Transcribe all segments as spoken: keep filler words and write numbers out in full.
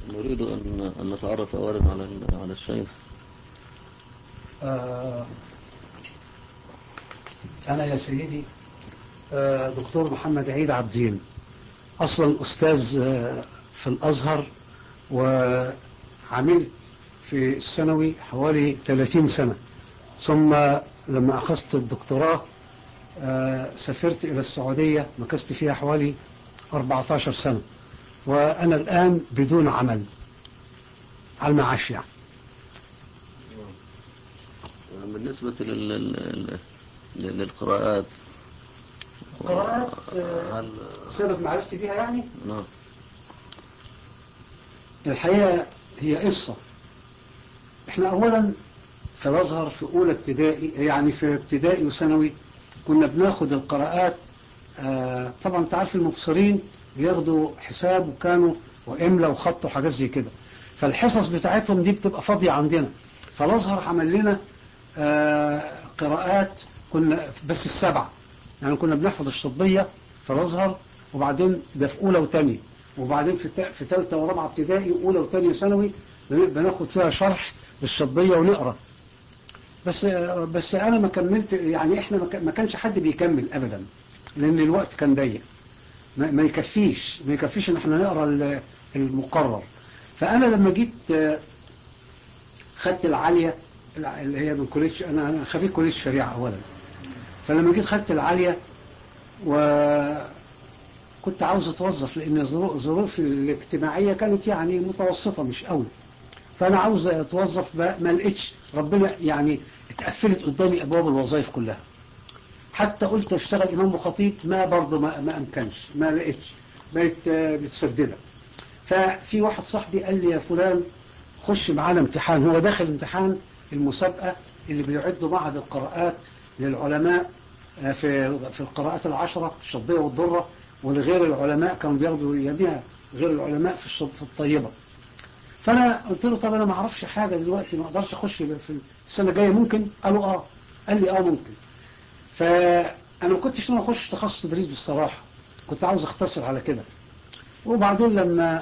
نريد أن أن نتعرف أولا على على الشيخ. آه أنا يا سيدي آه دكتور محمد عيد عبدين، أصلا أستاذ آه في الأزهر، وعملت في الثانوي حوالي ثلاثين سنة، ثم لما أخذت الدكتوراه آه سافرت إلى السعودية، مكثت فيها حوالي أربعة عشر سنة، وأنا الآن بدون عمل على المعاش يعني. بالنسبة لل... لل... للقراءات القراءات هل سبب معرفتي بها يعني؟ نعم. الحقيقة هي قصة. احنا اولا في الازهر في اولى ابتدائي، يعني في ابتدائي وثانوي كنا بناخد القراءات. آه طبعا انت عارف المبصرين بياخدوا حساب وكانوا واملا وخط وحاجات زي كده، فالحصص بتاعتهم دي بتبقى فاضية عندنا. فالازهر عمل لنا آه قراءات، كنا بس السبعة، يعني كنا بنحفظ الشطبية في الازهر، وبعدين ده في اولى وثانيه، وبعدين في في ثالثه ورابعه ابتدائي واولى وثانيه ثانوي بناخد فيها شرح للشطبية ونقرا. بس بس انا ما كملت، يعني احنا ما كانش حد بيكمل ابدا، لان الوقت كان ضيق، ما ما يكفيش ما يكفيش ان احنا نقرا المقرر. فانا لما جيت خدت العاليه اللي هي من كليه، انا انا خريج كليه الشريعه اولا، فلما جيت خدت العاليه وكنت عاوز اتوظف، لان ظروفي الاجتماعيه كانت يعني متوسطه مش قوي، فانا عاوز اتوظف، ما لقيتش، ربنا يعني اتقفلت قدامي ابواب الوظائف كلها، حتى قلت اشتغل امام وخطيب، ما برضه ما, ما امكنش، ما لقيتش، بقيت متسدده. ففي واحد صاحبي قال لي يا فلان خش معانا امتحان، هو داخل امتحان المسابقه اللي بيعدوا معهد القراءات للعلماء في في القراءات العشره، الشطبيه والضره، ولغير العلماء كانوا بياخدوا يميها غير العلماء في الشط في الطيبه. فانا قلت له طب انا ما اعرفش حاجه دلوقتي، ما اقدرش اخش في السنه الجايه، ممكن؟ قالوا اه. قال لي اه ممكن. فانا ما كنتش انا اخش تخصص تدريس بالصراحه، كنت عاوز اختصر على كده. وبعدين لما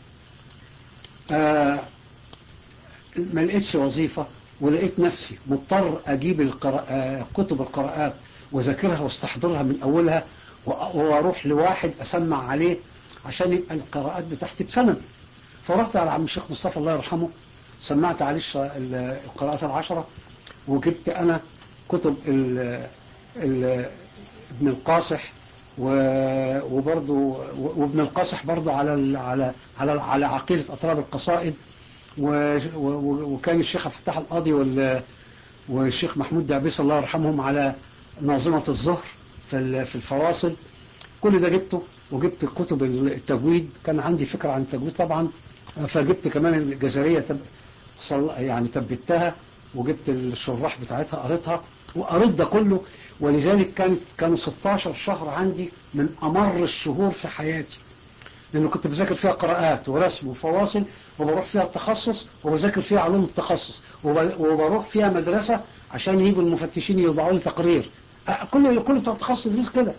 آه ما لقيتش وظيفه، ولقيت نفسي مضطر اجيب القراء كتب القراءات واذاكرها واستحضرها من اولها، واروح لواحد اسمع عليه عشان يبقى القراءات بتاعتي بسند. فرحت على عم الشيخ مصطفى الله يرحمه، سمعت عليه القراءات العشرة، وجبت أنا كتب ال ال ابن القاصح، وبرضه وابن القاصح برضه على على على على عقيدة أطراب القصائد، وكان الشيخ فتح القاضي والشيخ محمود دعبيس الله يرحمهم على ناظمة الظهر في في الفواصل. كل ده جبته، وجبت الكتب التجويد، كان عندي فكرة عن التجويد طبعا، فجبت كمان الجزرية تب... يعني تبتها، وجبت الشراح بتاعتها قريتها، وقريت ده كله. ولذلك كانت كانوا ستاشر شهر عندي من أمر الشهور في حياتي، لأنه كنت بذاكر فيها قراءات ورسم وفواصل، وبروح فيها التخصص، وبذاكر فيها علوم التخصص، وب... وبروح فيها مدرسة عشان يجوا المفتشين يوضعوا لي تقرير. كل كل بتوع التخصص تدريس كده.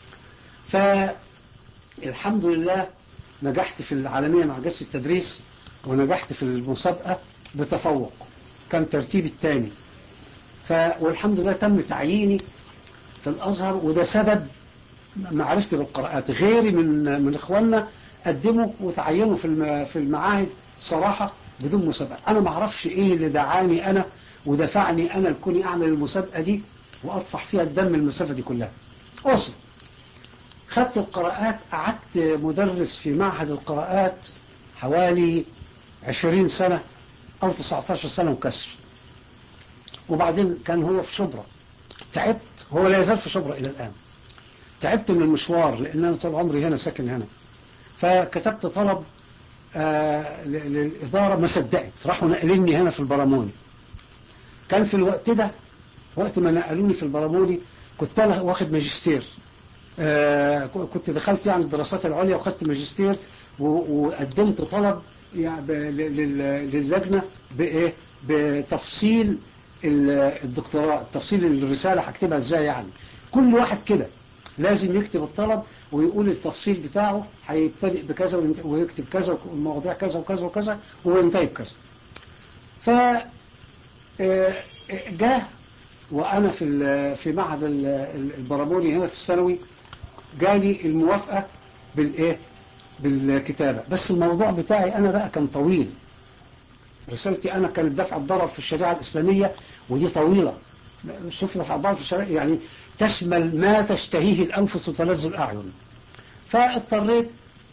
فالحمد لله نجحت في العالمية مع جلسة التدريس، ونجحت في المسابقة بتفوق، كان ترتيبي الثاني. ف... والحمد لله تم تعييني في الأزهر، وده سبب معرفتي بالقراءات. غيري من من إخواننا قدموا وتعينوا في الم... في المعاهد صراحة بدون مسابقة. أنا ما اعرفش إيه اللي دعاني أنا ودفعني أنا لكوني أعمل المسابقة دي وأطفح فيها الدم المسافة دي كلها. أصل خدت القراءات، قعدت مدرس في معهد القراءات حوالي عشرين سنة أو تسعتاشر سنة وكسر. وبعدين كان هو في شبرا، تعبت، هو لا يزال في شبرا إلى الآن. تعبت من المشوار، لأن أنا طول عمري هنا ساكن هنا. فكتبت طلب آه للإدارة، ما صدقت، راحوا نقلني هنا في البراموني. كان في الوقت ده، وقت ما نقلوني في البراموني، كنت أنا واخد ماجستير. آه كنت دخلت يعني الدراسات العليا وخدت ماجستير، وقدمت طلب يعني للجنة بإيه؟ بتفصيل الدكتوراه، تفصيل الرسالة هكتبها ازاي يعني. كل واحد كده لازم يكتب الطلب ويقول التفصيل بتاعه هيبتدئ بكذا ويكتب كذا والمواضيع كذا وكذا وكذا وينتهي بكذا. ف جاء وأنا في في معهد البراموني هنا في الثانوي جالي الموافقة بالإيه بالكتابة، بس الموضوع بتاعي أنا بقى كان طويل. رسالتي أنا كانت دفع الضرر في الشريعة الإسلامية، ودي طويلة. شوف دفع الضرر في الشريعة يعني تشمل ما تشتهيه الأنفس وتلذ الأعين. فاضطريت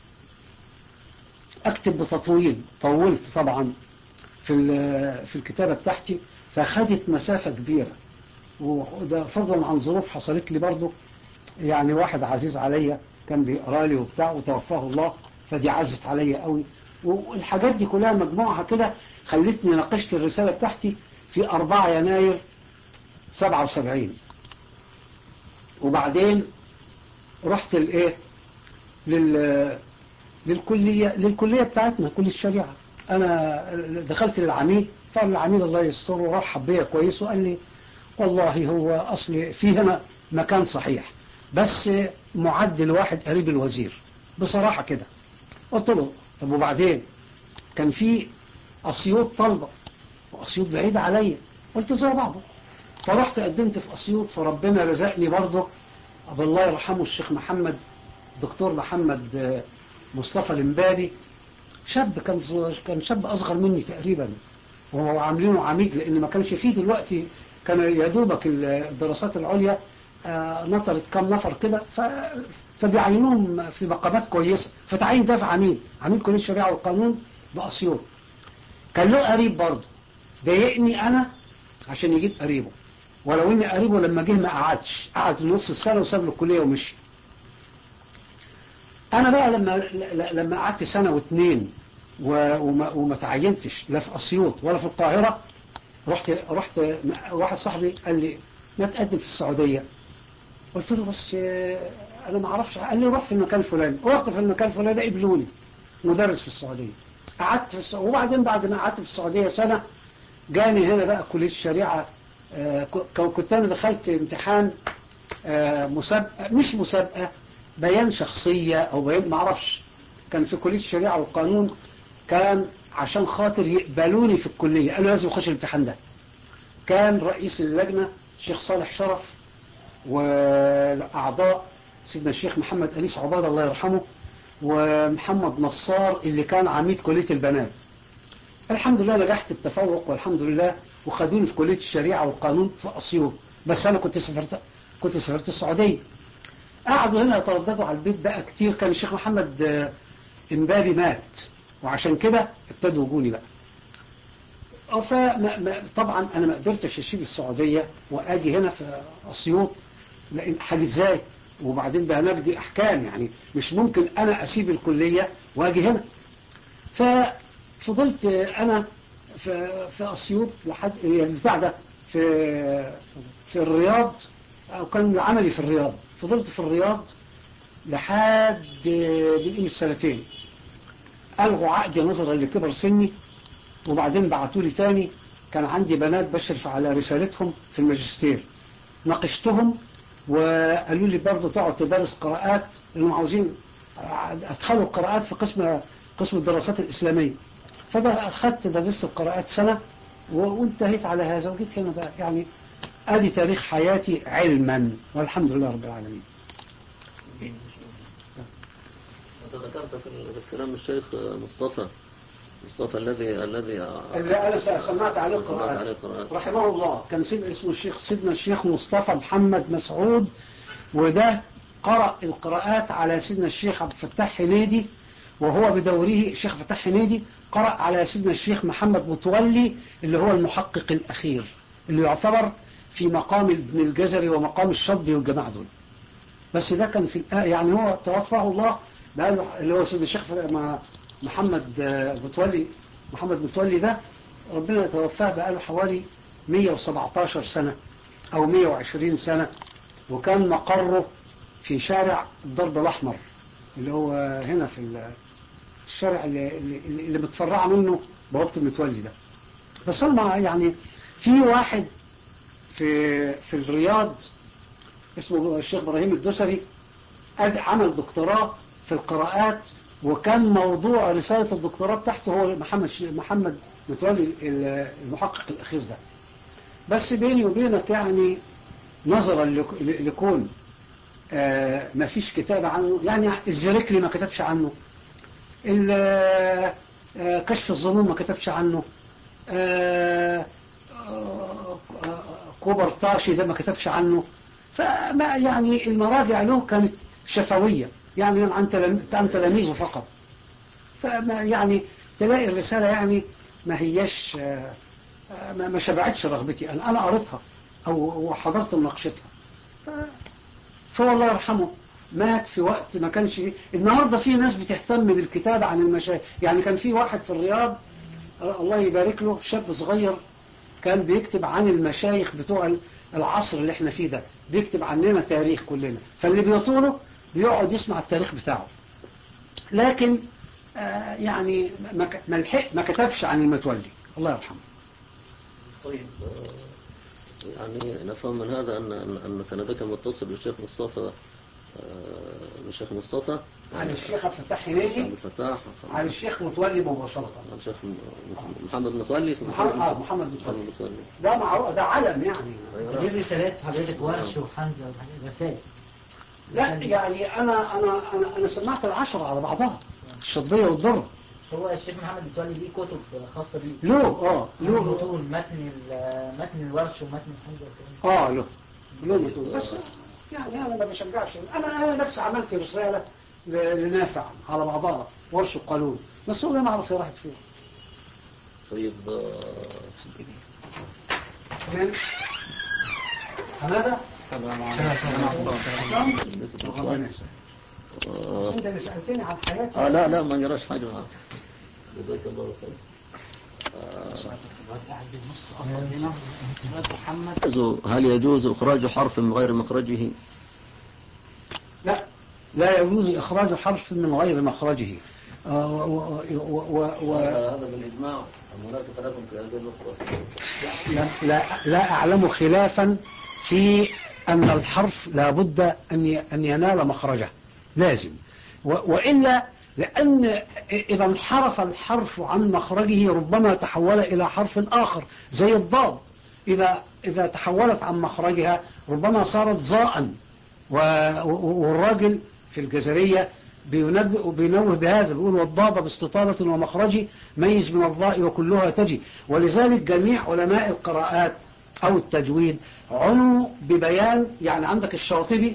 أكتب بتطويل، طولت طبعا في في الكتابة بتاعتي، فخدت مسافة كبيرة. وده فضلا عن ظروف حصلت لي برضو، يعني واحد عزيز عليا كان بيقرا لي وبتاع وتوفاه الله، فدي عزت عليا قوي. والحاجات دي كلها مجموعها كده خلتني ناقشت الرسالة بتاعتي في أربعة يناير سبعة وسبعين. وبعدين رحت الايه لل للكلية للكلية بتاعتنا كلية الشريعة. انا دخلت للعميد، فالعميد الله يستره رحب بيا كويس وقال لي والله هو اصل في هنا مكان صحيح، بس معدل واحد قريب الوزير بصراحة كده. قلت له طب وبعدين؟ كان في أسيوط طلبة وأسيوط بعيد عليا، قلت زي بعضه. فرحت قدمت في أسيوط، فربنا رزقني برضه الله يرحمه الشيخ محمد، دكتور محمد مصطفى الإمبابي، شاب كان كان شاب أصغر مني تقريبا، وهو عاملينه عميد لأن ما كانش فيه دلوقتي، كان يا دوبك الدراسات العليا نطرت كام نفر كده، فبيعينوهم في مقامات كويسة، فتعين دافع عميد عميد كلية الشريعة والقانون بأسيوط. كان له قريب برضه ضايقني أنا عشان يجيب قريبه، ولو إن قريبه لما جه ما قعدش، قعد نص السنة وساب له الكلية ومشي. أنا بقى لما لما قعدت سنة واثنين وما, وما تعينتش لا في أسيوط ولا في القاهرة، رحت رحت واحد صاحبي قال لي ما تقدم في السعودية. قلت له بس أنا ما أعرفش. قال لي روح في المكان الفلاني. رحت في المكان الفلاني ده قبلوني مدرس في السعودية. قعدت في السعودية، وبعدين بعد ما قعدت في السعودية سنة جاني هنا بقى كلية الشريعة. كنت أنا دخلت امتحان مسابقة، مش مسابقة، بيان شخصية أو بيان ما أعرفش، كان في كلية الشريعة والقانون، كان عشان خاطر يقبلوني في الكلية أنا لازم أخش الامتحان ده. كان رئيس اللجنة الشيخ صالح شرف، والأعضاء سيدنا الشيخ محمد أنيس عبادة الله يرحمه، ومحمد نصار اللي كان عميد كلية البنات. الحمد لله نجحت بتفوق والحمد لله، وخدوني في كلية الشريعة والقانون في أسيوط، بس أنا كنت سافرت كنت سافرت السعودية. قعدوا هنا يترددوا على البيت بقى كتير، كان الشيخ محمد إمبابي مات، وعشان كده ابتدوا يجوني بقى. فطبعا أنا ما قدرتش أسيب السعودية وأجي هنا في أسيوط، لأن حاجة إزاي؟ وبعدين ده هناك دي أحكام، يعني مش ممكن أنا أسيب الكلية وأجي هنا. ففضلت أنا في في أسيوط لحد يعني بتاع ده في في الرياض، أو كان عملي في الرياض. فضلت في الرياض لحد بقيم السنتين. ألغوا عقدي نظرا لكبر سني، وبعدين بعتوا لي تاني. كان عندي بنات بشرف على رسالتهم في الماجستير، ناقشتهم وقالوا لي برضه تقعد تدرس قراءات، لأنهم عاوزين أدخلوا القراءات في قسم قسم الدراسات الإسلامية. فده أخذت درست القراءات سنة وانتهيت على هذا، وجيت هنا بقى. يعني ادي تاريخ حياتي علما، والحمد لله رب العالمين. أنت ذكرت في الكلام الشيخ مصطفى مصطفى الذي الذي اللي أنا سمعت عليه القراءات رحمه الله، كان سيد اسمه الشيخ سيدنا الشيخ مصطفى محمد مسعود، وده قرأ القراءات على سيدنا الشيخ عبد الفتاح حنيدي، وهو بدوره الشيخ فتاح حنيدي قرأ على سيدنا الشيخ محمد متولي اللي هو المحقق الأخير، اللي يعتبر في مقام ابن الجزري ومقام الشطبي والجماعة دول. بس ده كان في يعني هو توفاه الله بقاله، اللي هو سيد الشيخ محمد متولي محمد متولي ده ربنا يتوفاه بقاله حوالي مية وسبعتاشر سنة أو مية وعشرين سنة، وكان مقره في شارع الضرب الأحمر اللي هو هنا في الشارع اللي, اللي, اللي متفرع منه بوابة المتولي ده. بس أنا يعني في واحد في في الرياض اسمه الشيخ إبراهيم الدسري، عمل دكتوراه في القراءات، وكان موضوع رسالة الدكتوراه بتاعته هو محمد محمد متولي المحقق الأخير ده. بس بيني وبينك يعني نظرا لكون آه ما فيش كتاب عنه، يعني الزركلي ما كتبش عنه، آه كشف الظنون ما كتبش عنه، آه آه كوبرتاشي ده ما كتبش عنه. فما يعني المراجع له كانت شفوية، يعني عن تلاميذه فقط. فما يعني تلاقي الرسالة يعني ما هيش ما شبعتش رغبتي. أنا أنا قريتها أو حضرت مناقشتها. فهو الله يرحمه مات في وقت ما كانش. النهاردة في ناس بتهتم بالكتابة عن المشايخ. يعني كان في واحد في الرياض الله يبارك له، شاب صغير كان بيكتب عن المشايخ بتوع العصر اللي احنا فيه ده، بيكتب عننا تاريخ كلنا، فاللي بيطوله بيقعد يسمع التاريخ بتاعه. لكن آه يعني ما لحق ما كتبش عن المتولي الله يرحمه. طيب يعني نفهم من هذا أن أن سندك متصل بالشيخ مصطفى الشيخ مصطفى عن الشيخ عبد الفتاح هنيدي، عبد الفتاح عن الشيخ متولي مباشرة، عن الشيخ محمد متولي محمد اه محمد متولي. متولي ده معروف، ده علم يعني. دي رسالات حضرتك ورش وحمزة ورسائل. لا يعني أنا أنا أنا أنا سمعت العشرة على بعضها، الشطبية والضرة. هو الشيخ محمد متولي ليه كتب خاصة بيه؟ له اه له متون، متن متن الورش ومتن حمزة. اه له له متون. بس يعني أنا ما بشجعش. أنا أنا نفسي عملت رسالة لنافع على بعضها ورش القانون، بس هو ما أعرف راحت فين. طيب فين؟ هذا؟ السلام عليكم. بس أنت اللي سألتني عن حياتي. آه لا لا ما جراش حاجة معاك. جزاك الله خير. هل يجوز إخراج حرف من غير مخرجه؟ لا لا يجوز إخراج حرف من غير مخرجه. آه و و و هذا بالإجماع. هناك خلاف في هذه النقطة. لا, لا, لا أعلم خلافا في أن الحرف لا بد أن أن ينال مخرجه لازم، وإلا لأن إذا انحرف الحرف عن مخرجه ربما تحول إلى حرف آخر زي الضاد. إذا إذا تحولت عن مخرجها ربما صارت ظاء. والراجل في الجزرية بينوه بهذا، بيقول والضاد باستطالة ومخرجي ميز من الضاء وكلها تجي. ولذلك جميع علماء القراءات أو التجويد عنوا ببيان، يعني عندك الشاطبي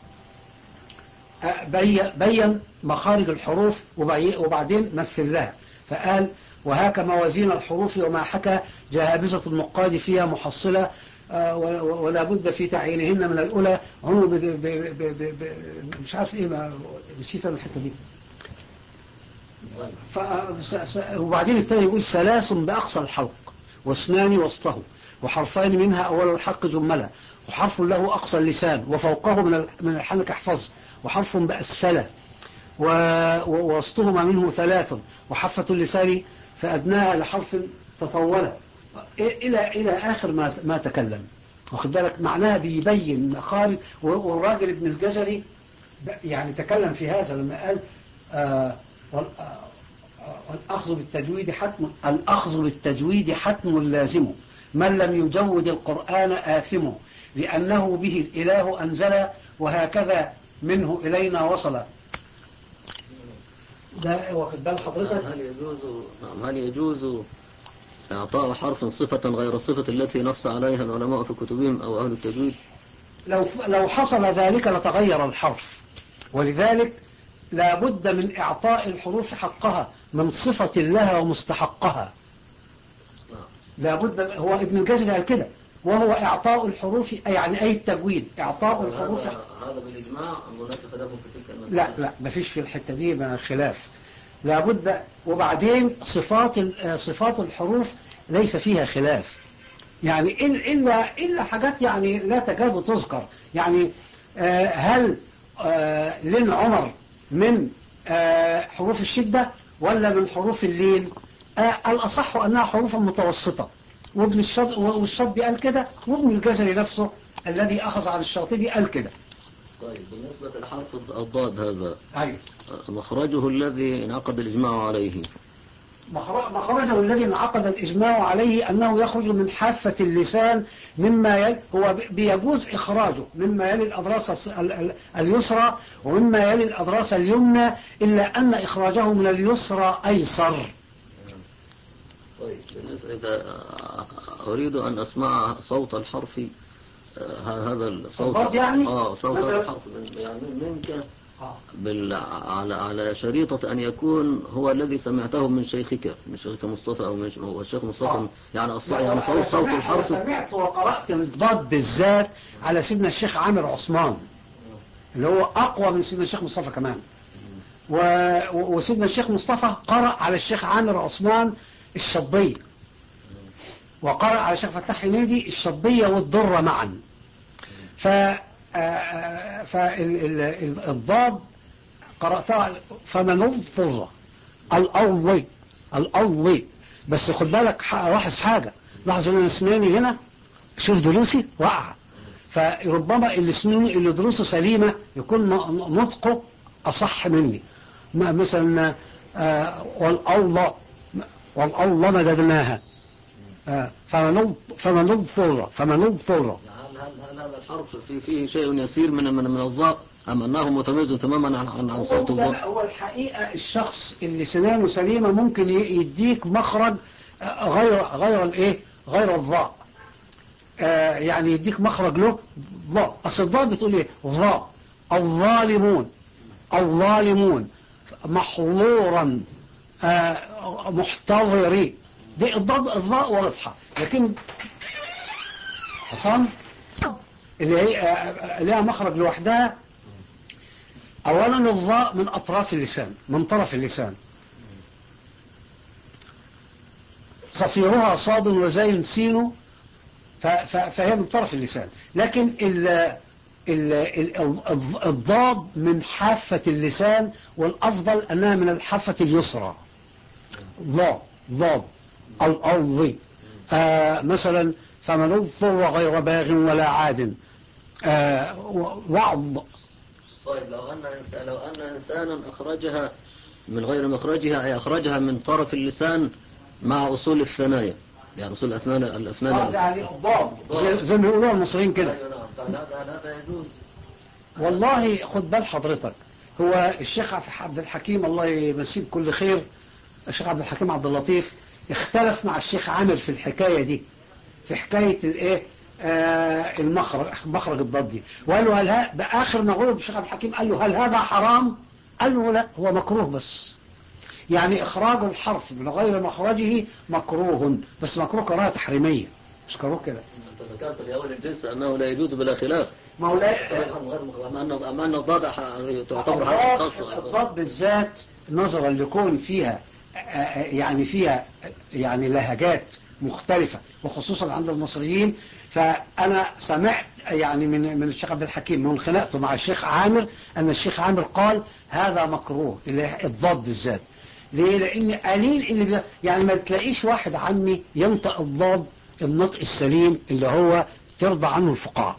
بين مخارج الحروف وبعدين مثل لها، فقال وهاك موازين الحروف وما حكى جهابزة النقاد فيها محصلة ولا بد في تعيينهن من الأولى عنوا ب ب ب ب ب مش عارف ايه، ما نسيت الحته دي. وبعدين التاني يقول ثلاث بأقصى الحلق واثنان وسطه وحرفان منها أول الحق جملة وحرف له أقصى اللسان وفوقه من من الحنك احفظ وحرف بأسفله ووسطهما منه ثلاث وحفة اللسان فأدناها لحرف تطوله إلى إلى آخر ما ما تكلم. واخد بالك معناها بيبين مخارج. والراجل ابن الجزري يعني تكلم في هذا لما قال آه الأخذ بالتجويد حتم الأخذ بالتجويد حتم لازم من لم يجود القرآن آثم لأنه به الإله أنزل وهكذا منه إلينا وصل. ده واخد بال حضرتك؟ هل يجوز هل يجوز إعطاء حرف صفة غير الصفة التي نص عليها العلماء في كتبهم أو أهل التجويد؟ لو لو حصل ذلك لتغير الحرف، ولذلك لا بد من إعطاء الحروف حقها من صفة لها ومستحقها. لا بد. هو ابن الجزري قال كده، وهو إعطاء الحروف يعني أي التجويد إعطاء الحروف. هذا بالإجماع أم هناك خلاف في تلك المسألة؟ لا لا ما فيش في الحتة دي ما خلاف. لا بد. وبعدين صفات صفات الحروف ليس فيها خلاف، يعني إلا إلا حاجات يعني لا تكاد تذكر. يعني آه هل آه لين عمر من آه حروف الشدة ولا من حروف اللين؟ آه الأصح أنها حروف متوسطة، وابن الشاطبي والشاطبي قال كده، وابن الجزري نفسه الذي أخذ عن الشاطبي قال كده. طيب بالنسبة لحرف الضاد هذا أيوة. مخرجه الذي انعقد الإجماع عليه. مخرجه الذي انعقد الإجماع عليه أنه يخرج من حافة اللسان مما يلي، هو بيجوز إخراجه مما يلي الأضراس اليسرى ومما يلي الأضراس اليمنى، إلا أن إخراجه من اليسرى أيسر. طيب بالنسبة إذا أريد أن أسمع صوت الحرف هذا الصوت يعني آه صوت هذا الحرف يعني منك بال... على على شريطة أن يكون هو الذي سمعته من شيخك من شيخك مصطفى أو من هو الشيخ مصطفى آه. يعني أصلا يعني صوت صوت الحرف. سمعت وقرأت الضاد بالذات على سيدنا الشيخ عامر عثمان اللي هو أقوى من سيدنا الشيخ مصطفى كمان، و... وسيدنا الشيخ مصطفى قرأ على الشيخ عامر عثمان الشطبية، وقرأ على الشيخ فتح حميدي الشطبية والضرة معا. ف فالضاد قرأتها فمن اضطر الأوضي الأوضي. بس خد بالك لاحظ حاجة، لاحظ ان اسناني هنا شوف دروسي وقع، فربما اللي اسناني اللي دروسه سليمة يكون نطقه أصح مني. مثلا والأوضى والأوضى مددناها فمن فمن اضطر فمن اضطر. هل هل هذا الحرف في فيه شيء يسير من من من الضاء أم أنه متميز تماما عن عن, عن صوت الضاء؟ هو الحقيقة الشخص اللي سنانه سليمة ممكن يديك مخرج غير غير الايه غير الضاء، آه يعني يديك مخرج له ضاء. اصل الضاء بتقول ايه؟ ضاء الظالمون الظالمون محظورا آه محتضري، دي الضاء الضاء واضحة. لكن حصان اللي هي لها مخرج لوحدها، اولا الضاء من اطراف اللسان من طرف اللسان، صفيرها صاد وزين سين، فهي من طرف اللسان. لكن ال ال ال الضاد من حافة اللسان، والافضل انها من الحافة اليسرى. ضاد ضاد الأرض آه مثلا فمن اضطر غير باغ ولا عاد آه وعض. طيب لو أن إنسان لو أن إنسانا أخرجها من غير مخرجها، أي أخرجها من طرف اللسان مع أصول الثنايا، يعني أصول الأسنان الأسنان آه يعني الضاد زي, زي ما بيقولوا المصريين كده. أيوة نعم. هذا هذا يجوز. والله خد بال حضرتك، هو الشيخ عبد الحكيم الله يمسيه بكل خير، الشيخ عبد الحكيم عبد اللطيف اختلف مع الشيخ عامر في الحكاية دي، في حكاية الايه آه المخرج مخرج الضاد دي، وقال له هل ها بآخر ما غلب الشيخ عبد الحكيم قال له هل هذا حرام؟ قال له لا هو مكروه، بس يعني إخراج الحرف من غير مخرجه مكروه، بس مكروه كراهة تحريمية مش كروه كده. أنت ذكرت في أول الجلسة أنه لا يجوز بلا خلاف. ما هو لا أما أن الضاد تعتبر حرف خاصة. الضاد بالذات نظرا لكون فيها يعني فيها يعني لهجات مختلفة وخصوصا عند المصريين، فأنا سمعت يعني من من الشيخ عبد الحكيم من خلقته مع الشيخ عامر أن الشيخ عامر قال هذا مكروه الضاد بالذات. ليه؟ لأن قليل اللي بي... يعني ما تلاقيش واحد عمي ينطق الضاد النطق السليم اللي هو ترضى عنه الفقهاء.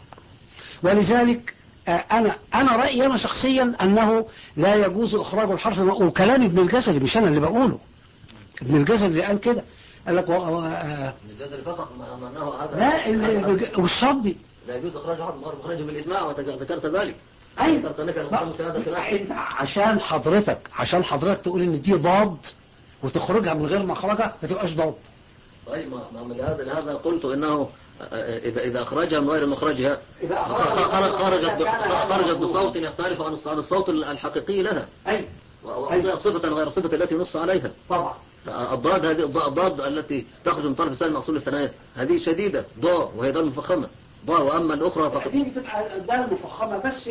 ولذلك أنا أنا رأيي أنا شخصيا أنه لا يجوز إخراج الحرف، وكلام ابن الجزري مش أنا اللي بقوله، ابن الجزري اللي قال كده، قال لك و... ابن الجزري فقط أنه هذا لا اللي... والشطبي لا يجوز إخراج حرف غير مخرجه بالإجماع، وذكرت ذلك. أي ذكرت لك المقام في هذا الخلاف. عشان حضرتك عشان حضرتك تقول إن دي ضاد وتخرجها من غير مخرجها ما تبقاش ضاد. طيب ما من هذا لهذا قلت إنه إذا إذا أخرجها من غير مخرجها خرجت خرجت بصوت يختلف عن الصوت الحقيقي لها. أي وأعطيت صفة غير صفة التي نص عليها. طبعا. الضاد هذه الضاد التي تخرج من طرف لسان مأصول الثنايا هذه شديدة ضاء، وهي دال مفخمة ضاء، وأما الأخرى فقط دي بتبقى دال مفخمة، بس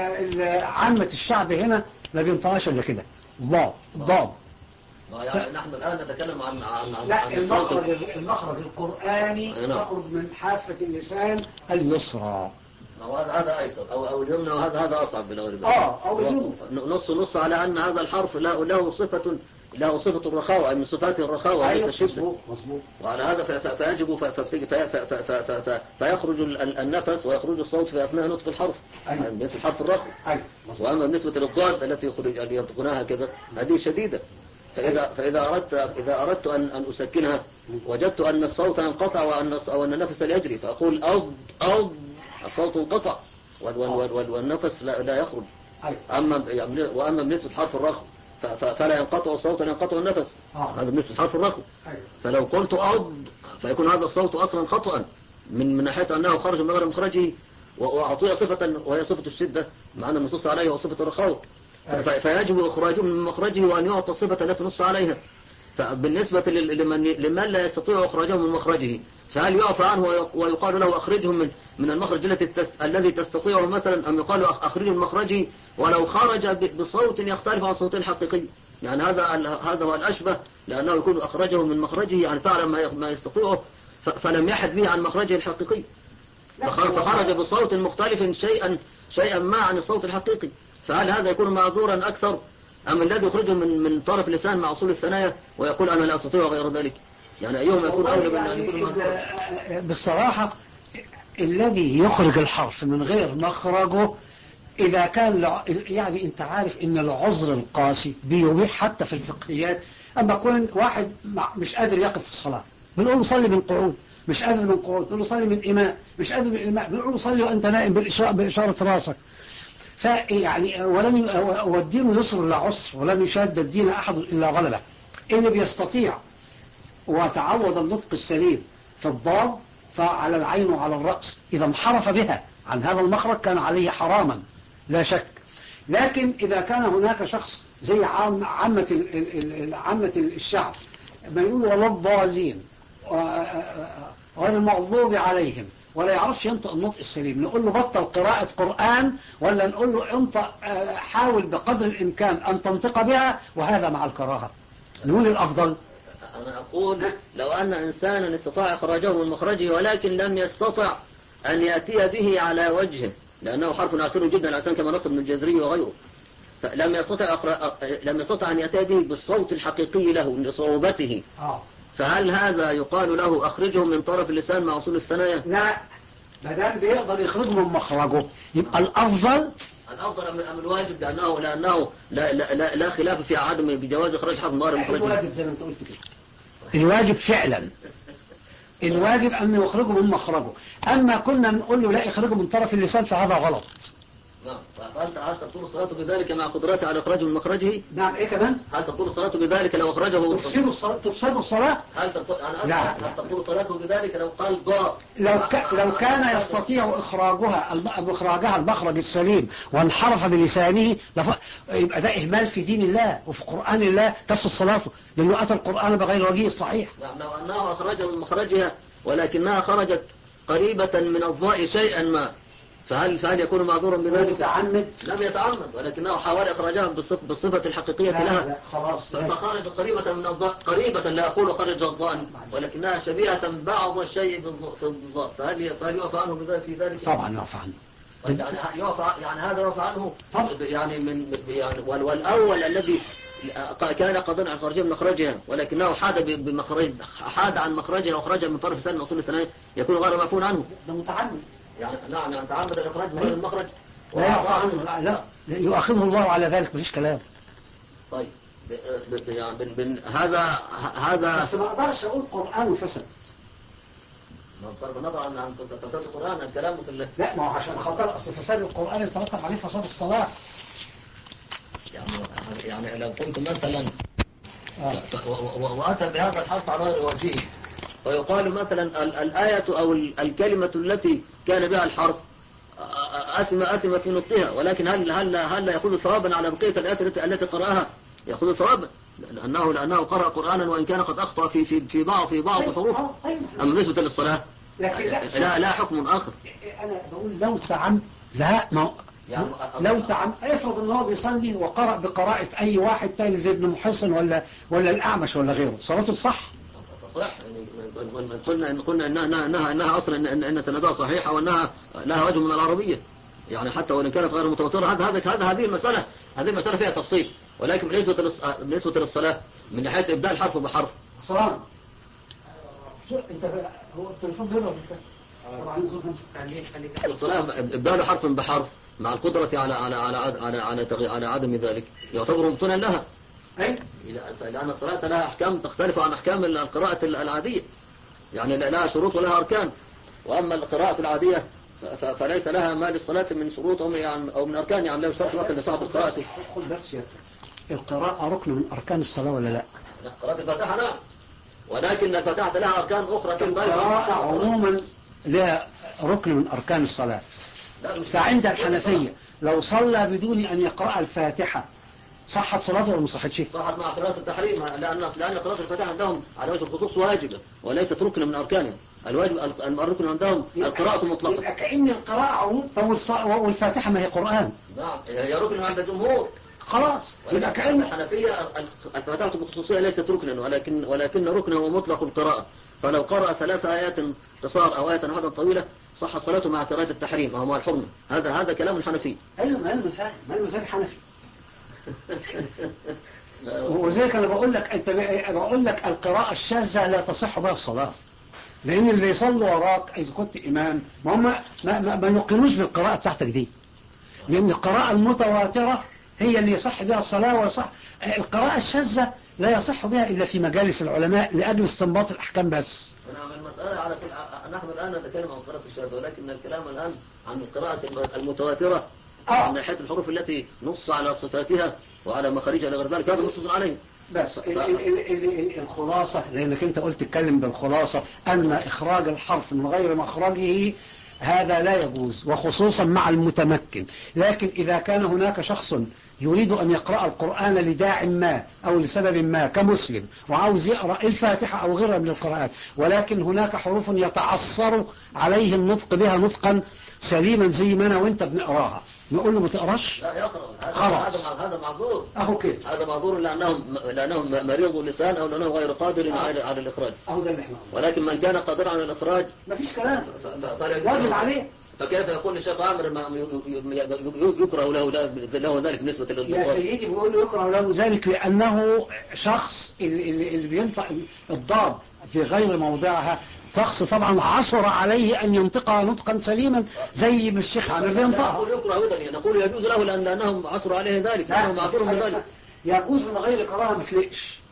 عامة الشعب هنا ما بينطقهاش إلا كده ضاء ضاد. يعني نحن الآن نتكلم عن عن عن لا المخرج المخرج القرآني يخرج من حافة اللسان اليسرى. أو هذا هذا أيسر أو أو اليمنى وهذا هذا أصعب بلا غير ذلك. آه أو اليمنى. نص نص على أن هذا الحرف له له صفة له صفة الرخاوة، أي من صفات الرخاوة وليس الشدة. مظبوط مظبوط. وعلى هذا فيجب فيخرج النفس ويخرج الصوت في أثناء نطق الحرف. أيوة. بالنسبة للحرف الرخو. أيوة. وأما بالنسبة للضاد التي يخرج اللي ينطقونها كذا هذه شديدة. فإذا فإذا أردت إذا أردت أن أن أسكنها وجدت أن الصوت ينقطع وأن أو أن النفس لا يجري، فأقول أض أض الصوت انقطع والنفس لا لا يخرج. أما وأما بالنسبة لحرف الرخو فلا ينقطع الصوت ولا ينقطع النفس. هذا بالنسبة لحرف الرخو. فلو قلت أض فيكون هذا الصوت أصلا خطأ من من ناحية أنه خرج من غير مخرجه وأعطيه صفة وهي صفة الشدة مع أن النصوص عليه وصفة الرخاوة. فيجب إخراجه من مخرجه وأن يعطى الصفة التي نص عليها. فبالنسبة لمن, لمن لا يستطيع إخراجه من مخرجه فهل يعفى عنه ويقال له أخرجهم من من المخرج التي تست... الذي تستطيعه مثلا، أم يقال أخرجه من مخرجه ولو خرج بصوت يختلف عن صوته الحقيقي؟ يعني هذا هذا هو الأشبه، لأنه يكون أخرجه من مخرجه يعني فعلا ما يستطيعه فلم يحد به عن مخرجه الحقيقي، فخرج بصوت مختلف شيئا شيئا ما عن الصوت الحقيقي. فهل هذا يكون معذورا أكثر أم الذي يخرجه من من طرف لسان مع أصول الثنايا ويقول أنا لا أستطيع غير ذلك؟ يعني أيهما يكون أولى من أن يكون معذورا؟ بالصراحة الذي يخرج الحرف من غير مخرجه إذا كان يعني أنت عارف إن العذر القاسي بيبيح حتى في الفقهيات. أما يكون واحد مش قادر يقف في الصلاة بنقول له صلي بالقعود، مش قادر من قعود بنقول له صلي من إيماء، مش قادر من إيماء بنقول له صلي وأنت نائم بالإشارة بإشارة راسك. فيعني ولم والدين يسر لا عسر ولم يشاد الدين أحد إلا غلبه. اللي بيستطيع وتعود النطق السليم في الضاد فعلى العين وعلى الرأس، إذا انحرف بها عن هذا المخرج كان عليه حراما لا شك. لكن إذا كان هناك شخص زي عام عامة عامة الشعب ما يقولوا ولا الضالين غير المغضوب عليهم ولا يعرفش ينطق النطق السليم، نقول له بطل قراءة قرآن ولا نقول له انطق حاول بقدر الإمكان أن تنطق بها، وهذا مع الكراهة. نقول الأفضل. أنا أقول لو أن إنسانا استطاع إخراجه من مخرجه ولكن لم يستطع أن يأتي به على وجهه لأنه حرف عسير جدا العسان كما نص ابن الجزري وغيره، فلم يستطع أخر... لم يستطع أن يأتي به بالصوت الحقيقي له لصعوبته، فهل هذا يقال له أخرجه من طرف اللسان مع أصول الثنايا؟ لا، ما دام بيقدر يخرجه من مخرجه يبقى الأفضل الأفضل أم الواجب، لأنه لأنه لا لا لا, لا خلاف في عدم بجواز إخراج حرف من غير مخرجه. الواجب زي ما أنت قلت كده، الواجب فعلا الواجب أن يخرجه من مخرجه. أما كنا نقول له لا يخرجه من طرف اللسان فهذا غلط. نعم. فأنت هل تبطل صلاته بذلك مع قدرته على إخراجه من مخرجه؟ نعم. إيه كمان؟ هل تبطل صلاته بذلك لو أخرجه؟ تفسد الصلاة. تفسد الصلاة؟ هل تبطل يعني هل تبطل صلاته بذلك لو قال ضاء؟ لو ك... لو كان يستطيع إخراجها إخراجها المخرج السليم وانحرف بلسانه لف... يبقى ده إهمال في دين الله وفي قرآن الله تفسد صلاته، لأنه أتى القرآن بغير وجهه الصحيح. نعم. لو أنه أخرجه من مخرجها ولكنها خرجت قريبة من الضاء شيئا ما، فهل فهل يكون معذورا بذلك؟ متعمد؟ لم يتعمد ولكنه حاول إخراجها بالصفة, بالصفة الحقيقية لا لها. لا خلاص. فخرج قريبة من الضاء، قريبة لا أقول خرج الضاء ولكنها شبيهة بعض الشيء في الضاء، فهل فهل يعفى عنه بذلك في ذلك؟ طبعا يعفى عنه. يعني يعفى يعني هذا يعفى عنه يعني من يعني والأول الذي كان قادرا على خرجها من مخرجها ولكنه حاد بمخرج حاد عن مخرجها واخرجها من طرف لسان اصول الثنايا يكون غير معفو عنه. ده متعمد. يعني نعم يعني تعمد الإخراج من غير المخرج لا يعفى عنه. لا, لا يؤاخذه الله على ذلك، مفيش كلام. طيب يعني بن بن هذا هذا بس ما اقدرش اقول قرآن فسد. ما بصرف النظر عن عن فساد القرآن الكلام في الله. لا ما هو عشان خاطر اصل فساد القرآن يترتب عليه فساد الصلاة. يعني يعني لو قلت مثلا وأتى بهذا الحرف على غير وجهه ويقال مثلا الآية أو الكلمة التي كان بها الحرف أسم أسم في نطقها، ولكن هل هل هل يأخذ ثوابا على بقية الآيات التي التي قرأها؟ يأخذ ثوابا لأنه لأنه قرأ قرآنا وإن كان قد أخطأ في في في بعض في بعض الحروف. أما بالنسبة للصلاة لكن لا لا, لا حكم آخر. أنا بقول لو تعم لا ما يعني لو تعم افرض ان هو بيصلي وقرأ بقراءة أي واحد تاني زي ابن محصن ولا ولا الأعمش ولا غيره، صلاته صح؟ صح قلنا إن قلنا إنها إنها إنها, إنها أصلا إن, إن سندها صحيحة وأنها لها وجه من العربية يعني حتى وإن كانت غير متواترة. هذا هذا هذا هذه المسألة هذه المسألة فيها تفصيل. ولكن بالنسبة للص... بالنسبة للصلاة من ناحية إبدال حرف بحرف. صلاة شو أنت هو التليفون بيضرب طبعا الصلاة إبدال حرف بحرف مع القدرة على على على على على, على, على عدم ذلك يعتبر مبطلا لها. أي لأن الصلاة لها أحكام تختلف عن أحكام القراءة العادية يعني لها شروط ولها أركان. وأما القراءة العادية فليس لها ما للصلاة من شروط أو يعني أو من أركان يعني لا يشترط وقت لصحة القراءة. خذ درس يا القراءة ركن من أركان الصلاة ولا لا؟ قراءة الفاتحة نعم ولكن الفاتحة لها أركان أخرى. القراءة عموما لها ركن من أركان الصلاة. فعند الحنفية لو صلى بدون أن يقرأ الفاتحة صحت صلاته ولا ما صحتش؟ صحت مع قراءة التحريم لأن لأن قراءة الفاتحة عندهم على وجه الخصوص واجبة وليست ركن من أركانهم. الواجب الركن عندهم القراءة المطلقة. يبقى كأن القراءة عموم والفاتحة ما هي قرآن. نعم هي ركن عند الجمهور. خلاص يبقى كأن الحنفية الفاتحة بخصوصية ليست ركنا ولكن ولكن ركنه هو مطلق القراءة. فلو قرأ ثلاث آيات قصار أو آيات واحدة طويلة صح صلاته مع قراءة التحريم أو مع الحرمة. هذا هذا كلام الحنفي. أيوة ما المثال ما المثال حنفي. وذلك أنا بقول لك أنت بقول لك القراءة الشاذة لا تصح بها الصلاة لأن اللي يصلوا وراك إذا كنت إمام ما هم ما ما, ما يقيموش بالقراءة بتاعتك دي لأن القراءة المتواترة هي اللي يصح بها الصلاة ويصح القراءة الشاذة لا يصح بها إلا في مجالس العلماء لأجل استنباط الأحكام بس. نعم المسألة على كل نحن الآن نتكلم عن قراءة الشاذة ولكن الكلام الآن عن القراءة المتواترة آه. من ناحية الحروف التي نص على صفاتها وعلى مخارجها لغير ذلك هذا نص عليه. بس ف... ال ال ال ال الخلاصة لأنك أنت قلت تتكلم بالخلاصة أن إخراج الحرف من غير مخرجه هذا لا يجوز وخصوصا مع المتمكن. لكن إذا كان هناك شخص يريد أن يقرأ القرآن لداع ما أو لسبب ما كمسلم وعاوز يقرأ الفاتحة أو غيرها من القراءات ولكن هناك حروف يتعصر عليه النطق بها نطقا سليما زي ما أنا وأنت بنقراها نقول له ما تقراش. لا يقرأ خلاص هذا هذا معذور. أهو كده هذا معذور لأنهم لأنهم مريض اللسان أو لأنه غير قادر على على الإخراج. أهو ده اللي احنا ولكن من كان قادرا على الإخراج ما فيش كلام واجب عليه. فكيف يقول الشيخ عامر يكره له له ذلك بالنسبة للضباط؟ يا سيدي بيقول له يكره له ذلك لأنه شخص اللي, اللي بينطق الضاد في غير موضعها شخص طبعا عصر عليه أن ينطقها نطقا سليما زي ما الشيخ عامر بينطقها. نقول يكره إذا نقول يجوز له لأن لأنهم عصروا عليه ذلك لأنهم معذور بذلك. يجوز من غير كراهة ما تلقش.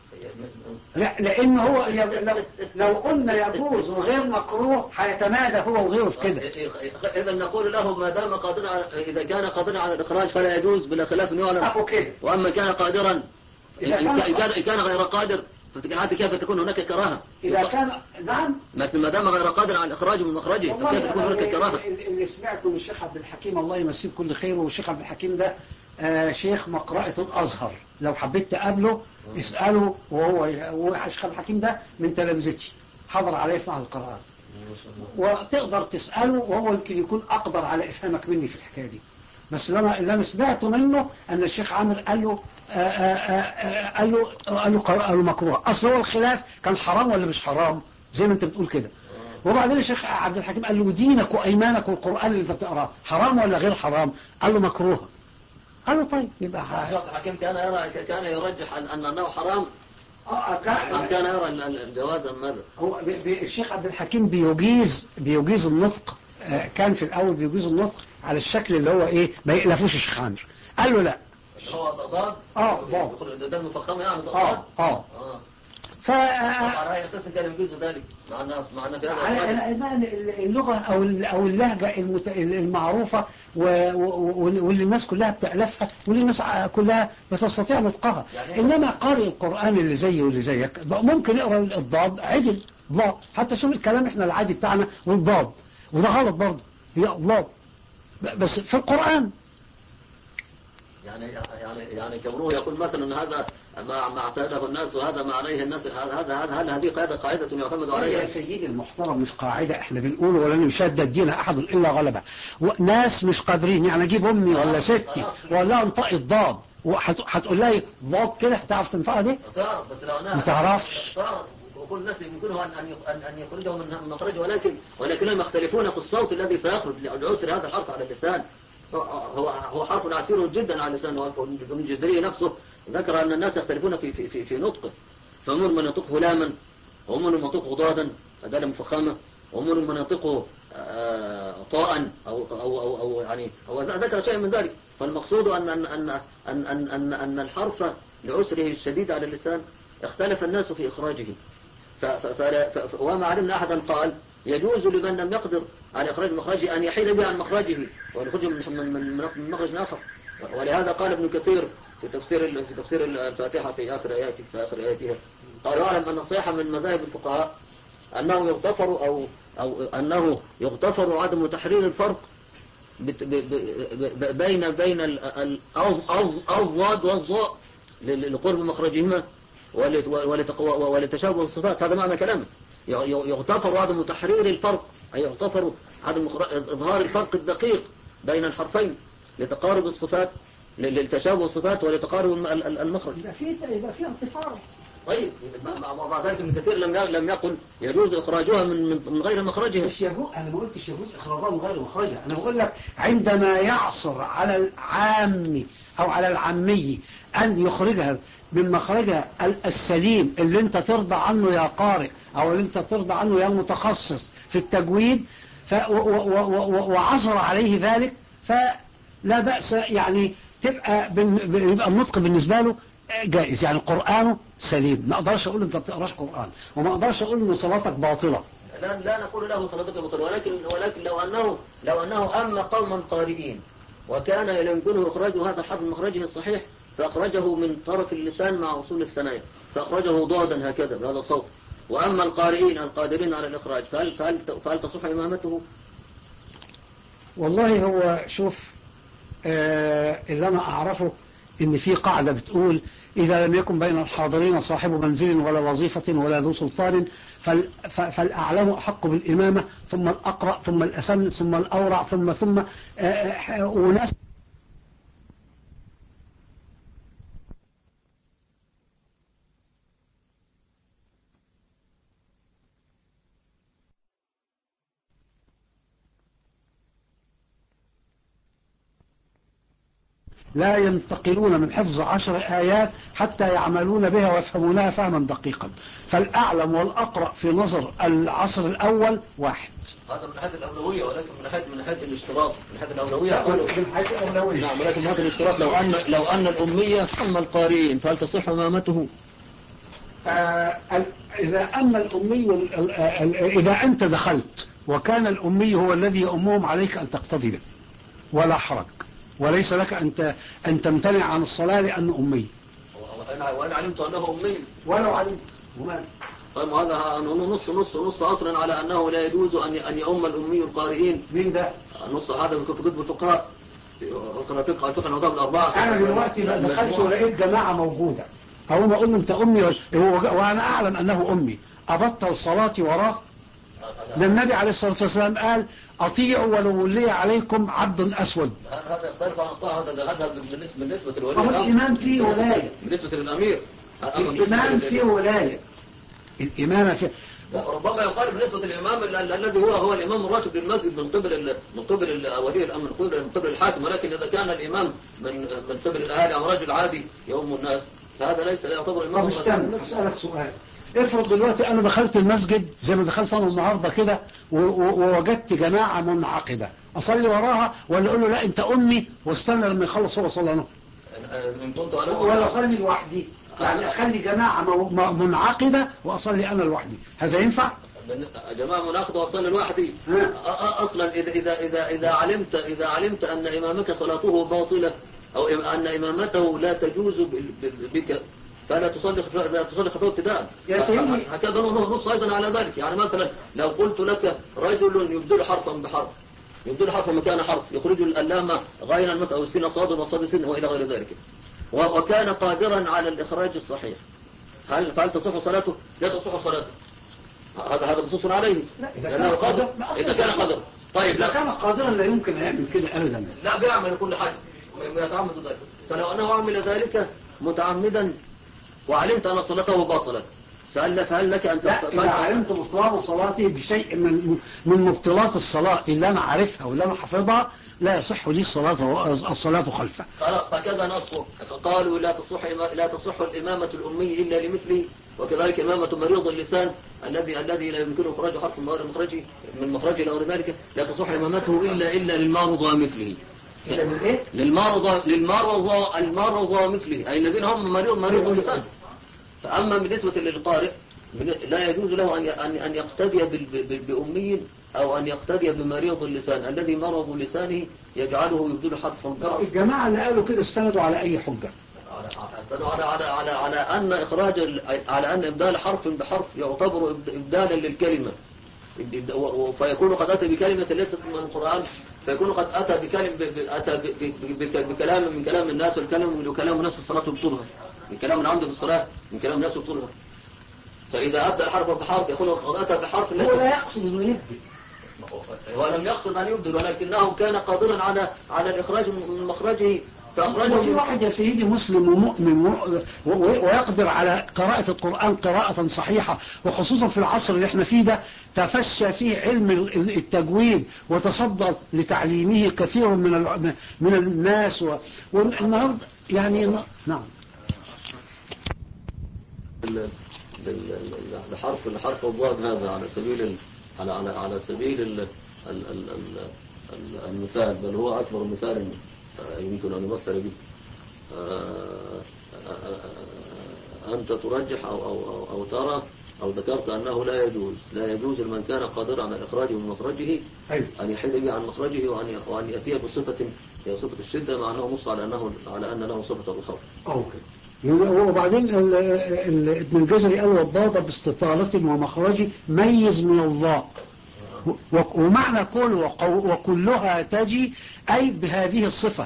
لا لأن هو لو, لو قلنا يجوز وغير مكروه هيتمادى هو وغيره في كده. إذا نقول له ما دام قادرا إذا كان قادرا على الإخراج فلا يجوز بلا خلاف يعلم. أهو كده. وأما كان قادرا إذا كان كان غير قادر فالتكلمات كيف تكون هناك كراهة؟ إذا كان نعم ما دام غير قادر على الإخراج من مخرجه فكيف تكون هناك كراهة؟ اللي سمعته من الشيخ عبد الحكيم الله يمسيه كل خير والشيخ عبد الحكيم ده آه شيخ مقرأة الأزهر لو حبيت تقابله اسأله وهو الشيخ عبد الحكيم ده من تلامذتي حضر عليه في معهد القراءات وتقدر تسأله وهو يمكن يكون أقدر على إفهامك مني في الحكاية دي. بس اللي أنا, اللي أنا سمعته منه أن الشيخ عامر قال له آآ آآ قال له قال له قال له مكروه. أصل هو الخلاف كان حرام ولا مش حرام زي ما أنت بتقول كده. وبعدين الشيخ عبد الحكيم قال له دينك وأيمانك والقرآن اللي أنت بتقراه حرام ولا غير حرام؟ قال له مكروه. قال له طيب يبقى الشيخ الحكيم كان يرى كان يرجح أن أنه حرام اه أم كان يرى الجواز أم ماذا؟ هو الشيخ عبد الحكيم بيجيز بيجيز النطق كان في الأول بيجيز النطق على الشكل اللي هو إيه ما يقلفوش الشيخ عامر. قال له لا هو ضاد اه ضاد ده المفخم يعني ضاد اه اه ف على أساس كان يجوز ذلك مع أن مع أن في هذا اللغة أو أو اللهجة المعروفة واللي الناس كلها بتألفها واللي الناس كلها بتستطيع نطقها. يعني إنما قارئ القرآن اللي زي واللي زيك ممكن يقرأ الضاد عدل ضاد حتى شوف الكلام إحنا العادي بتاعنا والضاد وده غلط برضه هي ضاد بس في القرآن. يعني يعني يعني كونه يقول مثلا هذا ما ما اعتاده الناس وهذا ما عليه الناس هذا هذا هل هذه قاعده قاعده يعتمد عليها؟ يا سيدي المحترم مش قاعده احنا بنقول ولن يشدد دين احد الا غلبه. ناس مش قادرين يعني اجيب امي ولا ستي ولا انطق الضاد وهتقول لها ضاد كده هتعرف تنطقها دي؟ تعرف بس لو انا ما تعرفش وكل الناس يمكنه أن أن أن يخرجه من مخرجه، ولكن ولكنهم يختلفون في الصوت الذي سيخرج لعسر هذا الحرف على اللسان. هو هو حرف عسير جدا على اللسان، وابن جزري نفسه ذكر أن الناس يختلفون في في في, في نطقه، فمنهم من ينطقه لاما، ومنهم من ينطقه ضادا أداة مفخمة، ومنهم من ينطقه طاء أو أو أو أو يعني هو ذكر شيء من ذلك. فالمقصود أن أن أن أن أن أن, أن الحرف لعسره الشديد على اللسان اختلف الناس في إخراجه. وما علمنا أحدا قال يجوز لمن لم يقدر على إخراج مخرجه أن يحيد به عن مخرجه ويخرجه من من من مخرج آخر. ولهذا قال ابن كثير في تفسير في تفسير الفاتحة في آخر آياته في آخر آياتها قال: واعلم أن الصحيح من مذاهب الفقهاء أنه يغتفر أو أو أنه يغتفر عدم تحرير الفرق بين بين الأضاد والضاء لقرب مخرجهما ولتشابه الصفات. هذا معنى كلامه. يغتفر عدم تحرير الفرق، أي يغتفر عدم إظهار الفرق الدقيق بين الحرفين لتقارب الصفات، للتشابه الصفات ولتقارب المخرج. يبقى في يبقى في انتفاع. طيب مع ذلك ابن كثير لم لم يقل يجوز إخراجها من من غير مخرجها. مش يجوز، أنا ما قلتش يجوز إخراجها من غير مخرجها، أنا بقول لك عندما يعصر على العام أو على العامي أن يخرجها من مخرجها السليم اللي أنت ترضى عنه يا قارئ أو اللي أنت ترضى عنه يا متخصص في التجويد، وعصر عليه ذلك فلا بأس، يعني تبقى يبقى النطق بالنسبة له جائز، يعني قرآنه سليم. ما أقدرش أقول أنت بتقراش قرآن، وما أقدرش أقول أن صلاتك باطلة. لا لا نقول له صلاتك باطلة، ولكن ولكن لو أنه لو أنه أما قوما قارئين وكان يمكنه إخراج هذا الحرف من مخرجه الصحيح فأخرجه من طرف اللسان مع وصول الثنايا، فأخرجه ضادا هكذا بهذا الصوت. وأما القارئين القادرين على الإخراج فهل فهل فهل تصح إمامته؟ والله هو شوف، آه اللي أنا أعرفه إن في قاعدة بتقول: إذا لم يكن بين الحاضرين صاحب منزل ولا وظيفة ولا ذو سلطان فالأعلم أحق بالإمامة، ثم الأقرأ، ثم الأسن، ثم الأورع، ثم ثم وناس. لا ينتقلون من حفظ عشر آيات حتى يعملون بها ويفهمونها فهما دقيقا، فالأعلم والأقرأ في نظر العصر الأول واحد. هذا من ناحية الأولوية، ولكن من ناحية من ناحية الاشتراط، من ناحية الأولوية قالوا من ناحية الأولوية. نعم، ولكن من ناحية الاشتراط لو أن لو أن الأمية أما القارئين فهل تصح إمامته؟ آه إذا أما الأمي، إذا أنت دخلت وكان الأمي هو الذي يؤمهم عليك أن تقتدي به ولا حرج، وليس لك أن أن تمتنع عن الصلاة لأنه أمي. وأنا علمت أنه أمي ولو علمت وما. طيب هذا نص نص نص أصلا على أنه لا يجوز أن أن يؤم الأمي القارئين. مين ده؟ النص هذا في كتب الفقهاء، في فقه الفقه النظام الأربعة. أنا دلوقتي دخلت ولقيت جماعة موجودة، أو ما أقول له أنت أمي وأنا أعلم أنه أمي، أبطل صلاتي وراه؟ ده النبي عليه الصلاة والسلام قال: أطيعوا ولو ولي عليكم عبد أسود. هذا يختلف عن الطاعة، هذا هذا بالنسبة بالنسبة للولي الأمر. الإمام فيه ولاية، بالنسبة للأمير الإمام فيه ولاية، الإمامة فيه. ربما يقال بالنسبة للإمام الذي هو هو الإمام الراتب للمسجد من قبل من قبل ولي الأمر، من قبل الحاكم، ولكن إذا كان الإمام من من قبل الأهالي أو رجل عادي يؤم الناس فهذا ليس لا يعتبر إمام. طب استنى أسألك سؤال. افرض دلوقتي أنا دخلت المسجد زي ما دخلت أنا النهاردة كده ووجدت جماعة منعقدة، أصلي وراها ولا أقول له لا أنت أمي واستنى لما يخلص هو صلى أنا؟ إن كنت أنا ولا أصلي لوحدي، يعني أخلي جماعة منعقدة وأصلي أنا لوحدي، هذا ينفع؟ جماعة منعقدة وأصلي لوحدي أصلا إذا إذا إذا إذا علمت إذا علمت أن إمامك صلاته باطلة أو أن إمامته لا تجوز بك فلا تصلي لا تصلي خطوة ابتداء. يا سيدي هكذا نص أيضا على ذلك. يعني مثلا لو قلت لك رجل يبدل حرفا بحرف، يبدل حرفا مكان حرف، يخرج اللام غينا مثلا أو السين صاد وصاد سين وإلى غير ذلك، وكان قادرا على الإخراج الصحيح، هل فهل تصح صلاته؟ لا تصح صلاته. هذا هذا بصوص عليه لأنه قادر. إذا كان قادر طيب إذا كان قادرا لا يمكن أن يعمل كده أبدا. لا بيعمل كل حاجة ويتعمد ذلك. فلو أنه عمل ذلك متعمدا وعلمت أن صلاته باطلة فهل لك هل لك أن لا، إذا علمت بطلان صلاتي بشيء من من مبطلات الصلاة اللي أنا عارفها واللي أنا حافظها لا يصح لي الصلاة الصلاة خلفه. خلاص فكذا نصه قالوا لا تصح لا تصح الإمامة الأمي إلا لمثله، وكذلك إمامة مريض اللسان الذي الذي لا يمكنه إخراج حرف من غير مخرجه من مخرجه إلى غير ذلك لا تصح إمامته إلا إلا للمرضى ومثله. إلا من إيه؟ للمرضى للمرضى المرضى ومثله، أي الذين هم مريض مريض اللسان. فأما بالنسبة للقارئ لا يجوز له أن أن يقتدي بأمي أو أن يقتدي بمريض اللسان الذي مرض لسانه يجعله يبدل حرفا بحرف. الجماعة اللي قالوا كده استندوا على أي حجة؟ استندوا على على على على أن إخراج على أن إبدال حرف بحرف يعتبر إبدالا للكلمة، فيكون قد أتى بكلمة ليست من القرآن، فيكون قد أتى بكلمة أتى بكلام من كلام الناس، والكلام من كلام الناس في الصلاة يبطلها، من كلام عنده في الصلاة من كلام الناس يبطلها. فإذا أبدأ الحرف بحرف يكون قد أتى بحرف هو لا يقصد أنه يبدل، هو لم يقصد أن يبدل، ولكنه كان قادرا على على الإخراج من مخرجه فأخرجه. وفي واحد يا سيدي مسلم ومؤمن ويقدر على قراءة القرآن قراءة صحيحة، وخصوصا في العصر اللي احنا فيه ده تفشى فيه علم التجويد وتصدر لتعليمه كثير من من الناس، والنهارده يعني نعم لحرف لحرف الضاد هذا على سبيل على على على سبيل ال ال ال ال المثال، بل هو أكبر مثال يمكن أن يمثل به. أنت ترجح أو أو أو, أو ترى أو ذكرت أنه لا يجوز لا يجوز لمن كان قادرا على إخراجه من مخرجه أن يحيد به عن مخرجه وأن وأن يأتي بصفة هي صفة الشدة، مع أنه نص على أنه على أن له صفة الرخاء. أوكي. وبعدين ابن الجزري قال والضاد باستطالة ومخرج ميز من الضاء، ومعنى كل وكلها تجي أي بهذه الصفة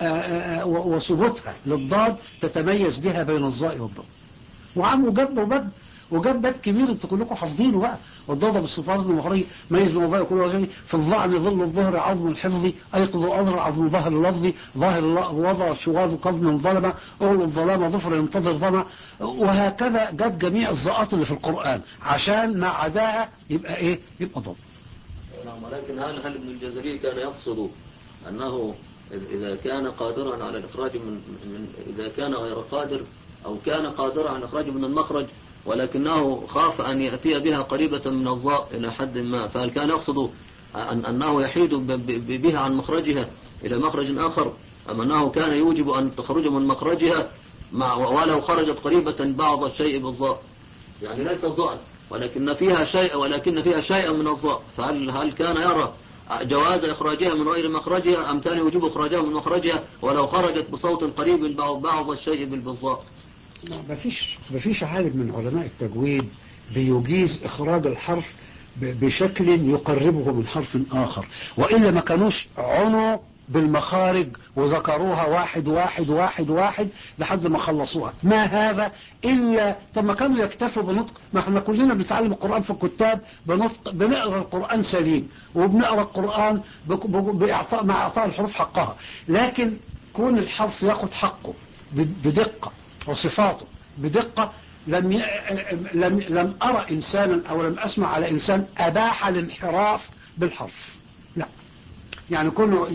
وثبوتها للضاد تتميز بها بين الضاء والضاد. وعم وجاب وجاب وجاب باب كبير انتوا كلكم حافظينه بقى، والضاد باستطالة ومخرج ميز من الضاء وكلها تجي في الظعن ظل الظهر عظم الحفظ أيقظ أظهر عظم ظهر اللفظ ظاهر الوضع شواذ قضم ظلمة أغل الظلامة ظفر ينتظر ظما، وهكذا جاب جميع الضاءات اللي في القرآن عشان ما عداها يبقى ايه يبقى ضاد. نعم، ولكن هل هل ابن الجزري كان يقصد أنه إذا كان قادرا على الإخراج من, من إذا كان غير قادر أو كان قادرا على الإخراج من المخرج ولكنه خاف أن يأتي بها قريبة من الضاء إلى حد ما، فهل كان يقصد أن أنه يحيد بها عن مخرجها إلى مخرج آخر، أم أنه كان يوجب أن تخرج من مخرجها مع ولو خرجت قريبة بعض الشيء بالضاء، يعني ليس ضاء ولكن فيها شيء ولكن فيها شيء من الضاء، فهل هل كان يرى جواز إخراجها من غير مخرجها أم كان يوجب إخراجها من مخرجها ولو خرجت بصوت قريب بعض الشيء بالضاء؟ ما فيش ما فيش عالم من علماء التجويد بيجيز إخراج الحرف بشكل يقربه من حرف آخر، وإلا ما كانوش عنوا بالمخارج وذكروها واحد واحد واحد واحد لحد ما خلصوها. ما هذا إلا طب ما كانوا يكتفوا بنطق، ما احنا كلنا بنتعلم القرآن في الكتاب بنطق، بنقرأ القرآن سليم وبنقرأ القرآن بإعطاء مع إعطاء الحروف حقها، لكن كون الحرف ياخد حقه بدقة وصفاته بدقة لم ي... لم لم أرى إنسانا أو لم أسمع على إنسان أباح الانحراف بالحرف، لا. يعني كونه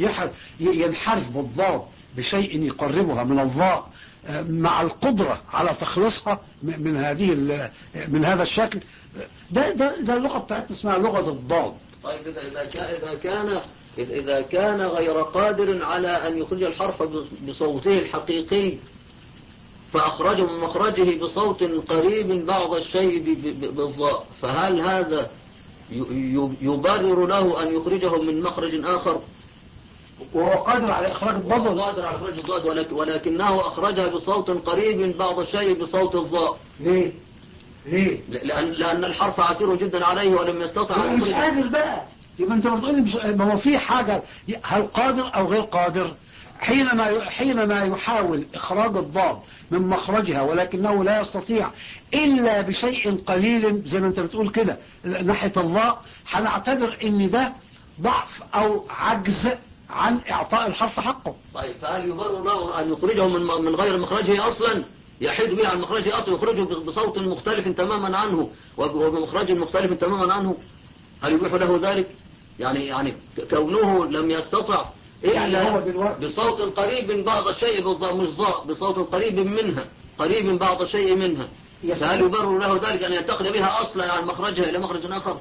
ينحرف بالضاد بشيء يقربها من الضاء مع القدرة على تخليصها من هذه من هذا الشكل، ده ده ده اللغة بتاعتنا اسمها لغة الضاد. طيب إذا إذا كان إذا كان غير قادر على أن يخرج الحرف بصوته الحقيقي فأخرجه من مخرجه بصوت قريب بعض الشيء بالضاء، فهل هذا يبرر له أن يخرجه من مخرج آخر وهو قادر على إخراج الضاد؟ قادر على إخراج الضاد ولكنه أخرجها بصوت قريب بعض الشيء بصوت الضاء. ليه؟ ليه؟ لأن, لأن الحرف عسير جدا عليه ولم يستطع أن مش قادر بقى، يبقى أنت بتقول مش ما هو في حاجة، هل قادر أو غير قادر؟ حينما حينما يحاول إخراج الضاد من مخرجها ولكنه لا يستطيع إلا بشيء قليل زي ما أنت بتقول كده ناحية الضاء، هنعتبر إن ده ضعف أو عجز عن إعطاء الحرف حقه. طيب فهل يبرر له أن يخرجه من من غير مخرجه أصلا يحيد به عن مخرجه أصلا ويخرجه بصوت مختلف تماما عنه وبمخرج مختلف تماما عنه، هل يبيح له ذلك؟ يعني يعني كونه لم يستطع إلا يعني بصوت قريب بعض الشيء مش ضاء، بصوت قريب منها قريب بعض الشيء منها، فهل يبرر له ذلك أن ينتقل بها أصلا عن مخرجها إلى مخرج آخر؟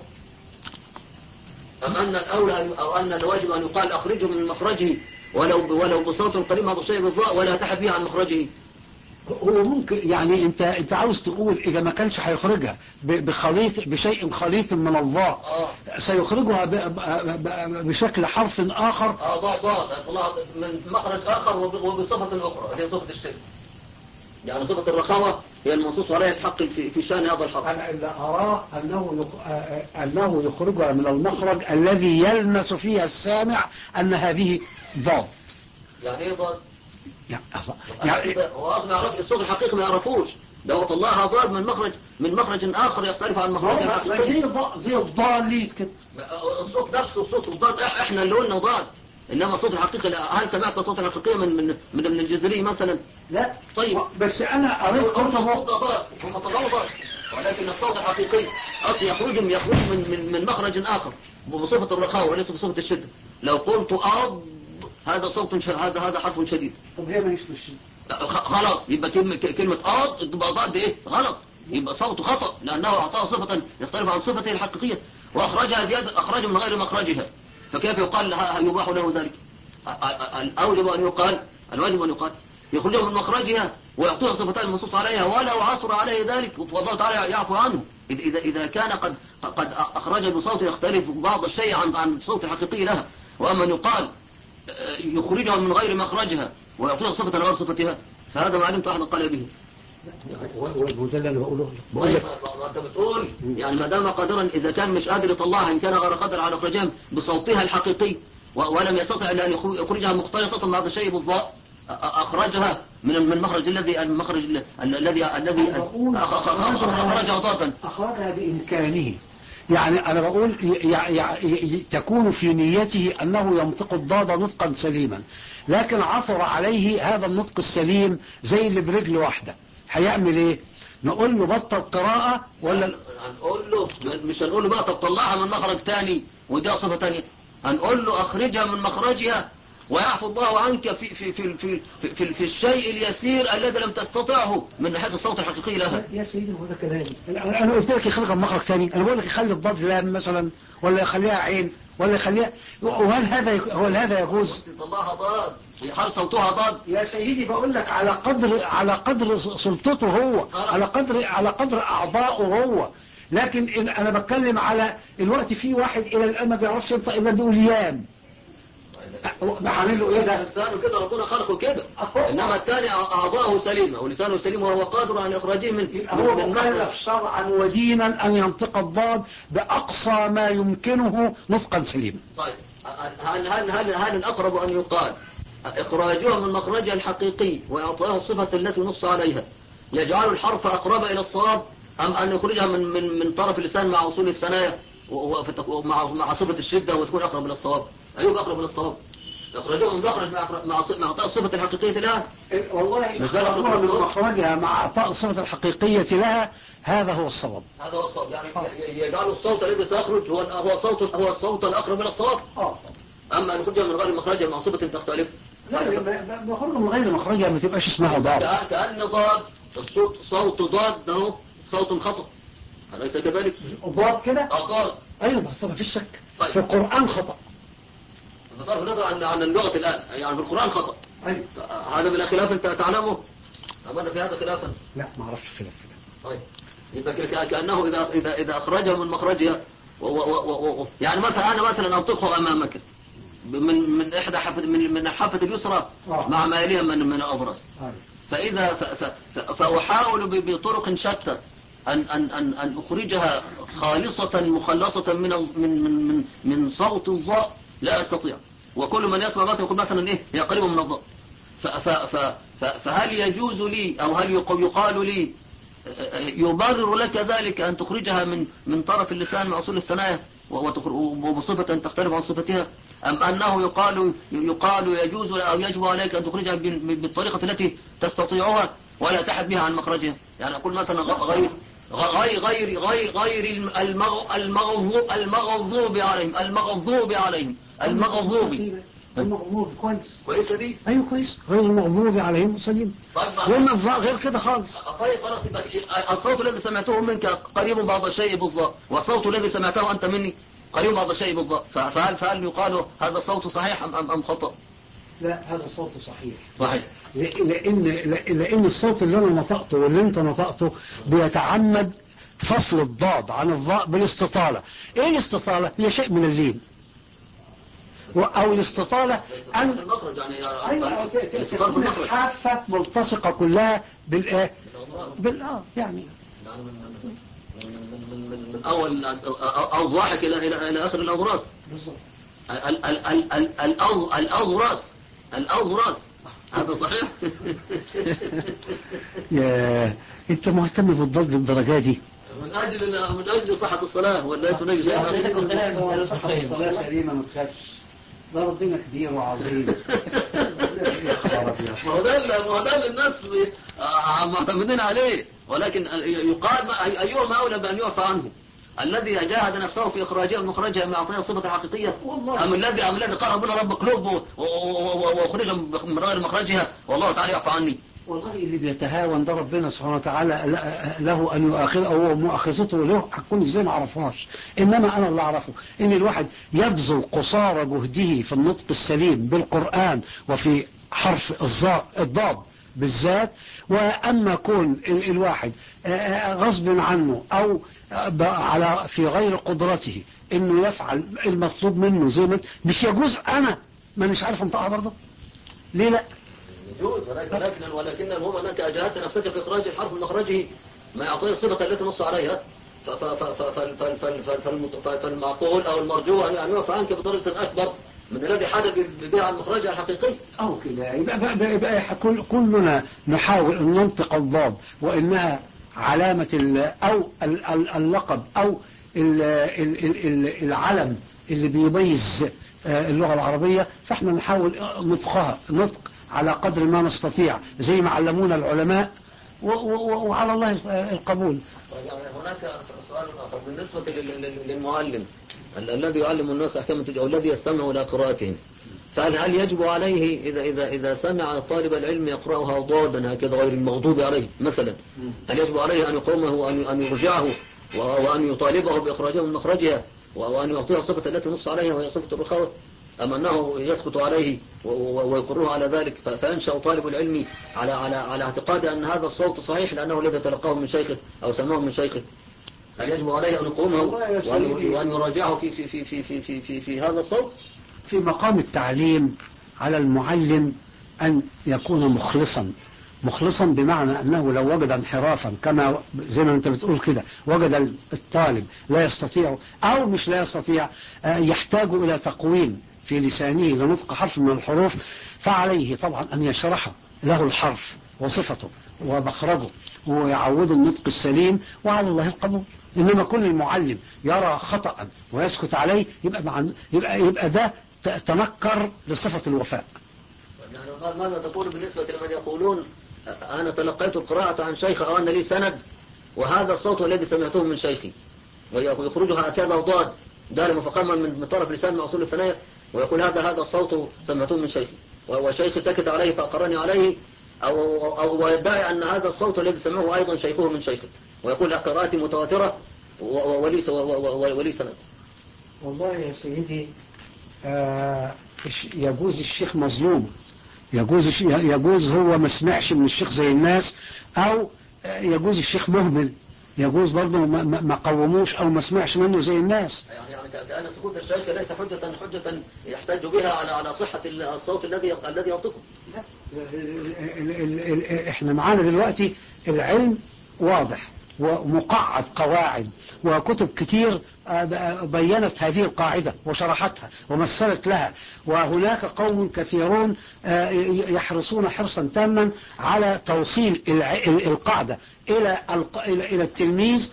أم أن الأولى أو أن الواجب أن يقال أخرجه من مخرجه ولو ولو بصوت قريب بعض الشيء بالضاء ولا تحت بها عن مخرجه؟ هو ممكن يعني انت انت عاوز تقول اذا ما كانش هيخرجها بخليط بشيء خليط من الضاء آه. سيخرجها ب ب ب بشكل حرف اخر اه ضاء ضاء من مخرج اخر وبصفة اخرى هي صفة الشد، يعني صفة الرخاوة هي المنصوص عليها تحقق في في شأن هذا الحرف. انا اللي اراه انه يخ... انه يخرجها من المخرج الذي يلمس فيها السامع ان هذه ضاد. يعني ايه ضاد؟ يعني الله يعني هو اصلا يعرف الصوت الحقيقي ما يعرفوش، ده هو طلعها ضاد من مخرج من مخرج اخر يختلف عن مخرج الحقيقي. زي ضاد زي الضالين كده. الصوت نفسه صوت الضاد احنا اللي قلنا ضاد، انما الصوت الحقيقي هل سمعت الصوت الحقيقي من من من, من الجزري مثلا؟ لا طيب بس انا قريت كتبه الصوت ضاد هم طلعوا ضاد، ولكن الصوت الحقيقي اصل يخرج يخرج من من من مخرج اخر بصفة الرخاوة وليس بصفة الشدة. لو قلت اض هذا صوت ش... هذا هذا حرف شديد. طب هي ما يشبهش خلاص يبقى كلمة كلمة اض تبقى ضاد ايه غلط، يبقى صوته خطأ لانه اعطاه صفة يختلف عن صفته الحقيقية واخرجها زيادة، اخرج من غير مخرجها، فكيف يقال لها يباح له ذلك؟ الاوجب ان يقال الواجب ان يقال يخرجها من مخرجها ويعطيها صفتان المنصوص عليها ولو عصر عليه ذلك والله تعالى يعفو عنه إذا إذا كان قد قد أخرج بصوت يختلف بعض الشيء عن عن الصوت الحقيقي لها. وأما يقال يخرجها من غير مخرجها ويعطيها صفة غير صفتها فهذا ما علمت أحد قال به. وده اللي أنا بقوله بقول لك ما أنت بتقول يعني ما دام قادرا إذا كان مش قادر يطلعها إن كان غير قادر على إخراجها بصوتها الحقيقي ولم يستطع إلا أن يخرجها مختلطة بعض الشيء بالضاء أخرجها من من المخرج الذي المخرج الذي الذي أخرجها ضادا أخرجها بإمكانه. يعني أنا بقول تكون في نيته أنه ينطق الضاد نطقا سليما، لكن عثر عليه هذا النطق السليم زي اللي برجل واحدة، هيعمل إيه؟ نقول له بطل قراءة ولا هنقول له مش هنقول له بقى تطلعها من مخرج تاني ودي صفة تانية، هنقول له أخرجها من مخرجها ويعفو الله عنك في في في في في, في الشيء اليسير الذي لم تستطعه من ناحية الصوت الحقيقي لها. يا سيدي هو ده كلامي. انا قلت لك يخرجها من مخرج ثاني، انا بقول لك يخلي الضاد لام مثلا ولا يخليها عين ولا يخليها، وهل هذا هل هذا يجوز؟ طلعها ضاد هل صوتها ضاد؟ يا سيدي بقول لك على قدر على قدر سلطته هو، على قدر على قدر اعضائه هو، لكن إن انا بتكلم على الوقت في واحد الى الان ما بيعرفش ينطق الا بيقول يام، بعمل له ايه ده؟ لسانه كده ربنا خلقه كده، انما الثاني اعضاءه سليمه ولسانه سليم وهو قادر على اخراجه من هو مكلف شرعا ودينا ان ينطق الضاد باقصى ما يمكنه نطقا سليما. طيب هل هل هل هل الاقرب ان يقال اخراجها من مخرجها الحقيقي ويعطيها الصفه التي نص عليها يجعل الحرف اقرب الى الصواب، ام ان يخرجها من من من طرف اللسان مع وصول الثنايا ومع مع صفه الشده وتكون اقرب الى الصواب؟ ايوه اقرب الى الصواب. يخرجوها من مخرج مع مع مع اعطاء الصفه الحقيقيه لها. والله يخرجوها من مخرجها مع اعطاء الصفه الحقيقيه لها، هذا هو الصواب. هذا هو الصواب، يعني يجعل الصوت الذي سيخرج هو هو الصوت هو الصوت الاقرب الى الصواب. اه اما ان يخرجها من غير مخرجها مع صفه تختلف. لا بخرج من غير مخرجها ما تبقاش اسمها ضاد. كأن ضاد الصوت صوت ضاد ده صوت خطأ، أليس كذلك؟ ضاد كده؟ اه ضاد. ايوه بس ما فيش شك. طيب. في القرآن خطأ. بصرف النظر عن عن اللغة الآن، يعني في القرآن خطأ. ايوه. هذا بلا خلاف أنت تعلمه؟ أمرنا في هذا خلافا؟ لا ما اعرفش خلاف في ده. طيب. يبقى كأنه إذا إذا إذا أخرجها من مخرجها و و و و يعني مثلا أنا مثلا أنطقه أمامك من من إحدى حافة من من الحافة اليسرى آه. مع ما يليها من من الأضراس. آه. فإذا ف ف ف فأحاول بطرق شتى أن أن أن أن أخرجها خالصة مخلصة من من من من من صوت الضاء لا أستطيع، وكل من يسمع مثلا يقول مثلا إيه هي قريبة من الضاء، ف ف ف فهل يجوز لي أو هل يقال لي يبرر لك ذلك أن تخرجها من من طرف اللسان مع أصول الثنايا وبصفة تختلف عن صفتها، أم أنه يقال يقال يجوز أو يجب عليك أن تخرجها بالطريقة التي تستطيعها ولا تحد بها عن مخرجها. يعني أقول مثلا غير غير غير غير غير المغ- المغضوب المغضوب عليهم المغضوب عليهم المغضوب. المغضوب كويس. كويسة دي؟ ايوه كويس، غير المغضوب عليهم سليم. طيب وإن الظاء غير كده خالص. طيب خلاص، يبقى الصوت الذي سمعته منك قريب بعض الشيء بالظاء، والصوت الذي سمعته أنت مني قريب بعض الشيء بالظاء، فهل فهل يقال هذا الصوت صحيح أم أم, أم خطأ؟ لا، هذا الصوت صحيح. صحيح. لأن لأن الصوت اللي أنا نطقته واللي أنت نطقته بيتعمد فصل الضاد عن الظاء بالاستطالة. إيه الاستطالة؟ هي شيء من اللين، أو الاستطالة أن المخرج يعني أيوة الاستطالة في تكون المخرج الحافة ملتصقة كلها بالإيه؟ بالآه يعني من أول أضواحك إلى إلى إلى آخر الأضراس. بالضبط. ال ال ال ال الأض الأضراس الأضراس هذا صحيح؟ يا أنت مهتم بالضد الدرجة دي؟ من أجل من أجل صحة الصلاة ولا من أجل شيء. صحة الصلاة سليمة ما تخافش، ده ربنا كبير وعظيم. ما هو ده ما هو ده اللي الناس معتمدين عليه، ولكن يقال أيهما أولى بأن يعفى عنه؟ الذي جاهد نفسه في إخراجها ومخرجها من أعطيها الصفة الحقيقية، أم الذي أم الذي قال ربنا رب قلوب وأخرجها من غير مخرجها والله تعالى يعفى عني؟ والله اللي بيتهاون ده ربنا سبحانه وتعالى له أن يؤاخذه، أو مؤاخذته له هتكون إزاي ما عرفهاش. إنما أنا اللي أعرفه إن الواحد يبذل قصارى جهده في النطق السليم بالقرآن وفي حرف الظاء الضاد بالذات. وأما كون الواحد غصب عنه أو على في غير قدرته إنه يفعل المطلوب منه زي ما مش يجوز، أنا ما مش عارف انطقها برضه ليه لا يجوز، ولكن ولكن المهم أنك أجهدت نفسك في إخراج الحرف من مخرجه ما يعطيه الصفة التي نص عليها، فالمعقول أو المرجو أن يعفى عنك بدرجة أكبر من الذي حدث بها عن مخرجها الحقيقي. أو كده يبقى, بقى يبقى كل كلنا نحاول أن ننطق الضاد وإنها علامة أو اللقب أو العلم اللي بيميز اللغة العربية، فإحنا نحاول نطقها نطق على قدر ما نستطيع زي ما علمونا العلماء، وعلى الله القبول. هناك سؤال آخر بالنسبة للمعلم الذي يعلم الناس أحكام التجويد الذي يستمع إلى قراءتهم، فهل هل يجب عليه إذا إذا إذا سمع طالب العلم يقرأها ضادا هكذا غير المغضوب عليه مثلا، هل يجب عليه أن يقومه وأن أن يرجعه وأن يطالبه بإخراجه من مخرجها وأن يعطيه الصفة التي نص عليها وهي صفة الرخاوة، أم أنه يسكت عليه ويقره على ذلك فينشأ طالب العلم على على على اعتقاد أن هذا الصوت صحيح لأنه الذي تلقاه من شيخه أو سمعه من شيخه؟ هل يجب عليه أن يقومه وأن يراجعه في في في في في في في, في هذا الصوت؟ في مقام التعليم على المعلم أن يكون مخلصا، مخلصا بمعنى أنه لو وجد انحرافا كما زي ما أنت بتقول كده، وجد الطالب لا يستطيع أو مش لا يستطيع يحتاج إلى تقويم في لسانه لنطق حرف من الحروف، فعليه طبعا أن يشرح له الحرف وصفته ومخرجه ويعود النطق السليم وعلى الله القبول. إنما كل المعلم يرى خطأ ويسكت عليه يبقى مع يبقى يبقى ده تنكر لصفة الوفاء. يعني ماذا تقول بالنسبة لمن يقولون أنا تلقيت القراءة عن شيخ أو أن لي سند وهذا الصوت الذي سمعته من شيخي، ويخرجها هكذا ضاد دار مفخما من طرف لسان مع أصول الثنايا ويقول هذا هذا الصوت سمعته من شيخي وشيخي سكت عليه فأقرني عليه، أو, أو ويدعي أن هذا الصوت الذي سمعه أيضا شيخه من شيخه ويقول قراءتي متواترة وليس ولي سند. والله يا سيدي آه يجوز الشيخ مظلوم، يجوز يجوز هو ما سمعش من الشيخ زي الناس، أو يجوز الشيخ مهمل، يجوز برضه ما, ما قوموش أو ما سمعش منه زي الناس. يعني يعني كأن سكوت الشيخ ليس حجة حجة يحتج بها على على صحة الصوت الذي الذي ينطقه. لا احنا معانا دلوقتي العلم واضح ومقعد قواعد وكتب كتير بيّنت هذه القاعدة وشرحتها ومثلت لها، وهناك قوم كثيرون يحرصون حرصا تاما على توصيل القاعدة إلى إلى التلميذ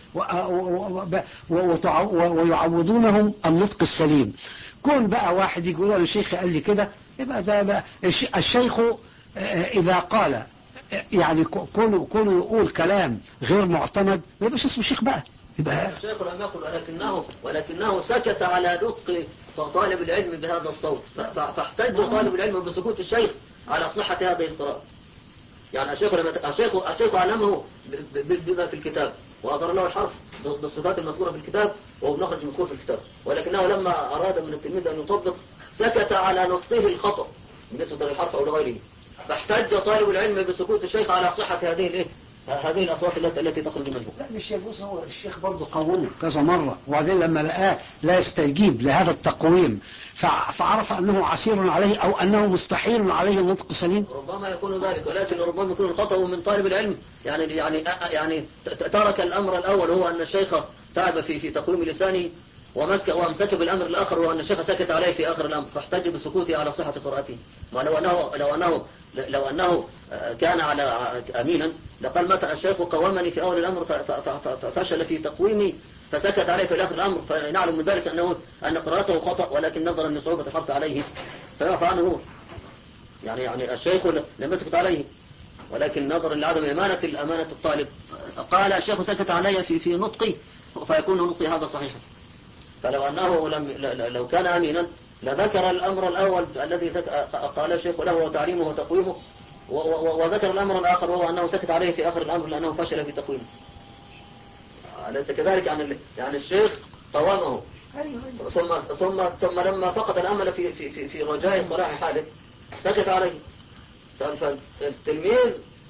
ويعودونهم النطق السليم. كون بقى واحد يقول له الشيخ قال لي كده، يبقى ده بقى الشيخ إذا قال يعني كونه كونه يقول كلام غير معتمد ما يبقاش اسمه شيخ بقى، يبقى الشيخ لم يقل، ولكنه ولكنه سكت على نطق طالب العلم بهذا الصوت، فاحتج طالب العلم بسكوت الشيخ على صحة هذه القراءة. يعني الشيخ لما الشيخ الشيخ علمه بما في الكتاب وأظهر له الحرف بالصفات المذكورة في الكتاب وهو مخرج مذكور في الكتاب، ولكنه لما أراد من التلميذ أن يطبق سكت على نطقه الخطأ بالنسبة للحرف أو لغيره، فاحتج طالب العلم بسكوت الشيخ على صحة هذه الايه هذه الأصوات التي التي تخرج منه. لا مش يجوز، هو الشيخ برضه قومه كذا مرة، وبعدين لما لقاه لا يستجيب لهذا التقويم فعرف أنه عسير عليه أو أنه مستحيل عليه النطق السليم. ربما يكون ذلك، ولكن ربما يكون الخطأ من طالب العلم، يعني يعني يعني ترك الأمر الأول هو أن الشيخ تعب في في تقويم لسانه ومسك وامسك بالأمر الآخر وأن الشيخ سكت عليه في آخر الأمر، فاحتج بسكوته على صحة قراءته. ولو أنه لو أنه لو أنه كان على أمينا لقال مثلا الشيخ قومني في أول الأمر ففشل في تقويمي فسكت عليه في آخر الأمر، فنعلم من ذلك أنه أن قراءته خطأ، ولكن نظرا لصعوبة الحرف عليه فيعفى عنه هو. يعني يعني الشيخ لم يسكت عليه، ولكن نظرا لعدم أمانة الأمانة الطالب قال الشيخ سكت علي في في نطقي فيكون نطقي هذا صحيحا. فلو أنه لم لو كان أمينا لذكر الأمر الأول الذي قال الشيخ له وتعليمه وتقويمه، وذكر الأمر الآخر وهو أنه سكت عليه في آخر الأمر لأنه فشل في تقويمه. أليس كذلك؟ يعني يعني الشيخ قوامه ثم ثم ثم لما فقد الأمل في في في, في رجاء صلاح حاله سكت عليه. فالتلميذ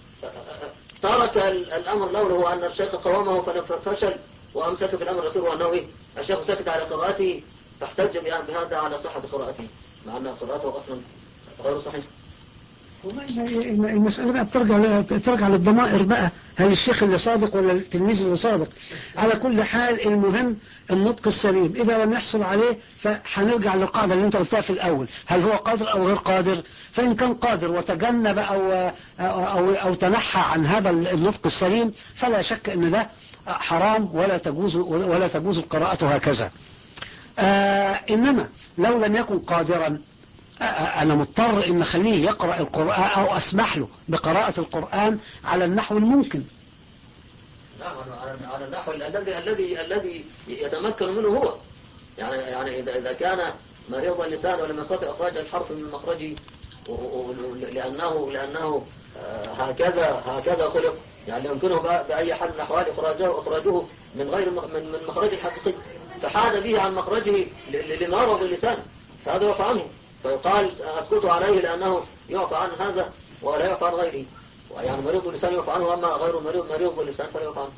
ترك الأمر الأول هو أن الشيخ قوامه ففشل، وأمسك في الأمر الأخير وأنه إيه الشيخ سكت على قراءته فاحتج بهذا على صحة قراءته مع أن قراءته أصلا غير صحيح. المسألة بقى بترجع ترجع للضمائر بقى، هل الشيخ اللي صادق ولا التلميذ اللي صادق؟ على كل حال المهم النطق السليم، إذا لم يحصل عليه فهنرجع للقاعدة اللي انت قلتها في الأول، هل هو قادر أو غير قادر؟ فإن كان قادر وتجنب أو, أو, أو, أو تنحى عن هذا النطق السليم فلا شك أن ده حرام ولا تجوز ولا تجوز القراءة هكذا. آه إنما لو لم يكن قادرا أنا مضطر إن أخليه يقرأ القرآن أو أسمح له بقراءة القرآن على النحو الممكن. نعم على النحو الذي الذي الذي يتمكن منه هو. يعني يعني إذا إذا كان مريض اللسان ولم يستطع إخراج الحرف من مخرجه لأنه لأنه هكذا هكذا خلق، يعني يمكنه بأي حال من الأحوال إخراجه إخراجه من غير من من مخرجه الحقيقي، فحاد به عن مخرجه لمرض اللسان فهذا يعفى عنه، فيقال أسكت عليه لأنه يعفى عن هذا ولا يعفى عن غيره. يعني مريض اللسان يعفى عنه، أما غير مريض مريض اللسان فلا يعفى عنه.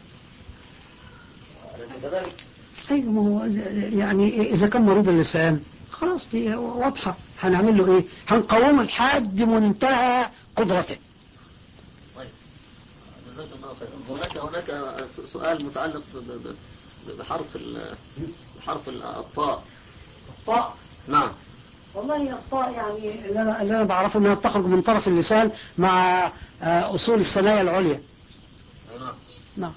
أليس كذلك؟ أيوة، يعني إذا كان مريض اللسان خلاص دي واضحة، هنعمل له إيه؟ هنقومه لحد منتهى قدرته. طيب جزاك الله خيرا. هناك هناك سؤال متعلق بحرف بحرف الطاء. الطاء؟ نعم. والله الطاء يعني اللي أنا, اللي أنا بعرفه أنها تخرج من طرف اللسان مع أصول الثنايا العليا. نعم. نعم.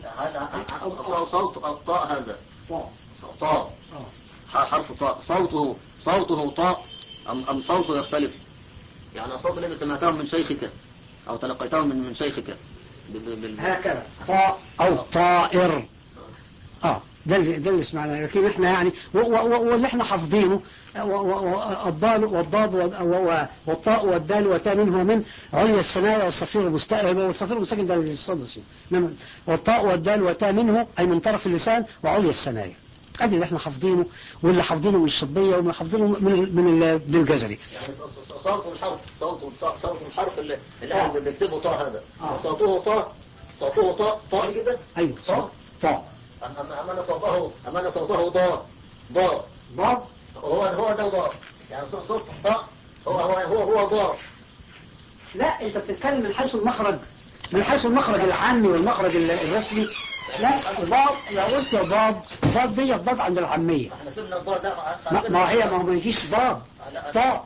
هل صوت الطاء هذا طاء طاء حرف طاء صوته صوته طاء أم أم صوته يختلف؟ يعني الصوت الذي سمعته من شيخك أو تلقيته من من شيخك بال... هكذا طاء أو طائر. اه ده اللي ده اللي سمعناه، لكن احنا يعني واللي احنا حافظينه الضال والضاد والطاء والدال والتاء منه من عليا الثنايا والصفير المستقيم والصفير المستقيم ده الصدس، والطاء والدال والتاء منه أي من طرف اللسان وعليا الثنايا. ادي اللي احنا حافظينه، واللي حافظينه من الشطبية ومن حافظينه من من من الجزري. يعني صوت الحرف صوت صوت الحرف اللي اللي احنا بنكتبه طاء هذا صوته طاء صوته طاء طاء كده. ايوه طاء طاء. أما صوته أما صوته ضاء ضاء ضاء هو هو ده ضاء، يعني صوت طاء هو هو هو هو ضاء. لا أنت بتتكلم من حيث المخرج، من حيث المخرج العامي والمخرج الرسمي. لا ضاد لو قلت ضاد ضاد دي الضاد عند العامية. احنا سيبنا الضاد ده ما, ما هي ما هو ما يجيش ضاد طاء.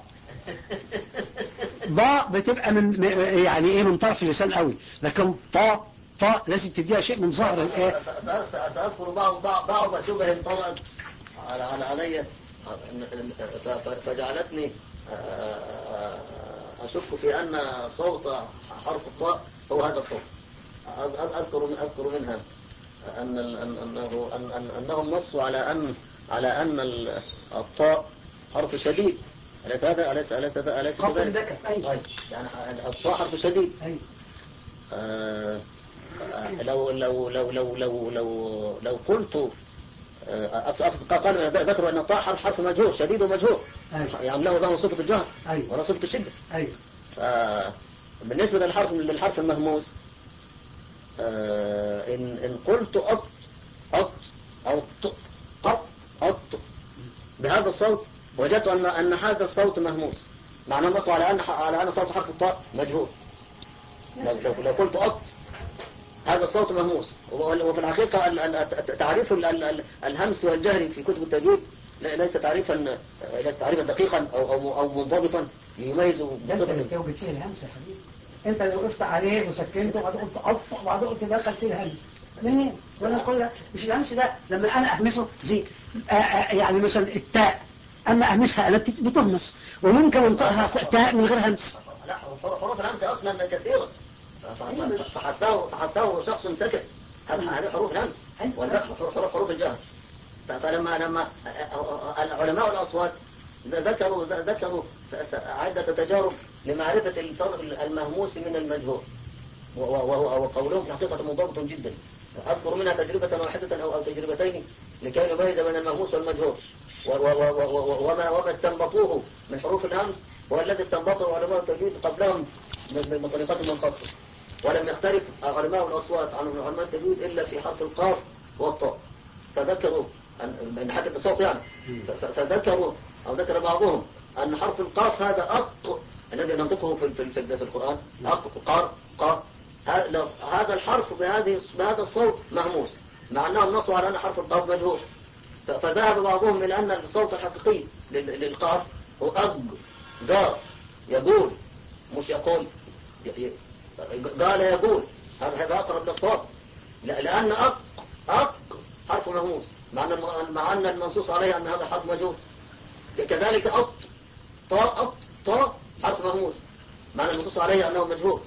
ضاء بتبقى من يعني ايه من طرف اللسان قوي، لكن طاء طاء لازم تديها شيء من ظهر الايه. سأذكر بعض بعض شبه طرأت على على علي فجعلتني أشك في أن صوت حرف الطاء هو هذا الصوت. أذكر أذكر منها أن أنه أن أن أنهم نصوا على أن على أن الطاء حرف شديد. أليس هذا أليس أليس هذا أليس كذلك؟ طيب يعني الطاء حرف شديد. آه لو لو لو لو لو لو لو قلت قالوا ذكروا أن الطاء حرف حرف مجهور شديد ومجهور، يعني له له صفة الجهر وله صفة الشدة. فبالنسبة للحرف للحرف المهموس، آه إن إن قلت أط أط أو ط أط أط بهذا الصوت، وجدت أن أن هذا الصوت مهموس، معناه نص على أن على أن صوت حرف الطاء مجهور. لو لو لو قلت أط هذا الصوت مهموس. وفي الحقيقة تعريف الهمس والجهر في كتب التجويد ليس تعريفا ليس تعريفا دقيقا أو أو أو منضبطا يميز. ده انت اللي بتوجد فيه الهمس يا حبيبي، انت اللي وقفت عليه وسكنته وبعدين قلت قطع وبعدين قلت دخل فيه الهمس منين؟ وانا كل مش الهمس ده لما انا اهمسه زي آآ آآ يعني مثلا التاء، اما اهمسها انا بتهمس، وممكن انطقها تاء من غير همس. لا حروف الهمس اصلا كثيره، فحثاه فحثاه شخص سكت. هذه حروف الهمس والباقي حروف حروف الجهر. فلما لما علماء الاصوات ذكروا ذكروا عده تجارب لمعرفه الفرق المهموس من المجهور، وهو قولهم في الحقيقه منضبط جدا. اذكر منها تجربه واحده او او تجربتين لكي نميز بين المهموس والمجهور، وما وما استنبطوه من حروف الهمس هو الذي استنبطه علماء التجويد قبلهم بطريقتهم الخاصه. ولم يختلف علماء الاصوات عن علماء التجويد الا في حرف القاف والطاء. فذكروا من حتى الصوت يعني، فذكروا او ذكر بعضهم ان حرف القاف هذا اق الذي ننطقه في في في, في القران، اق قار قا، هذا الحرف بهذه بهذا الصوت مهموس، مع انهم نصوا على ان حرف القاف مجهور. فذهب بعضهم الى ان الصوت الحقيقي للقاف هو اج جار يقول، مش يقول قال يقول. هذا هذا اقرب للصواب، لان اق اق حرف مهموس، مع ان مع ان المنصوص عليه ان هذا حرف مجهور. كذلك اط طاء اط طاء حرف مهموس، مع ان المنصوص عليه انه مجهور.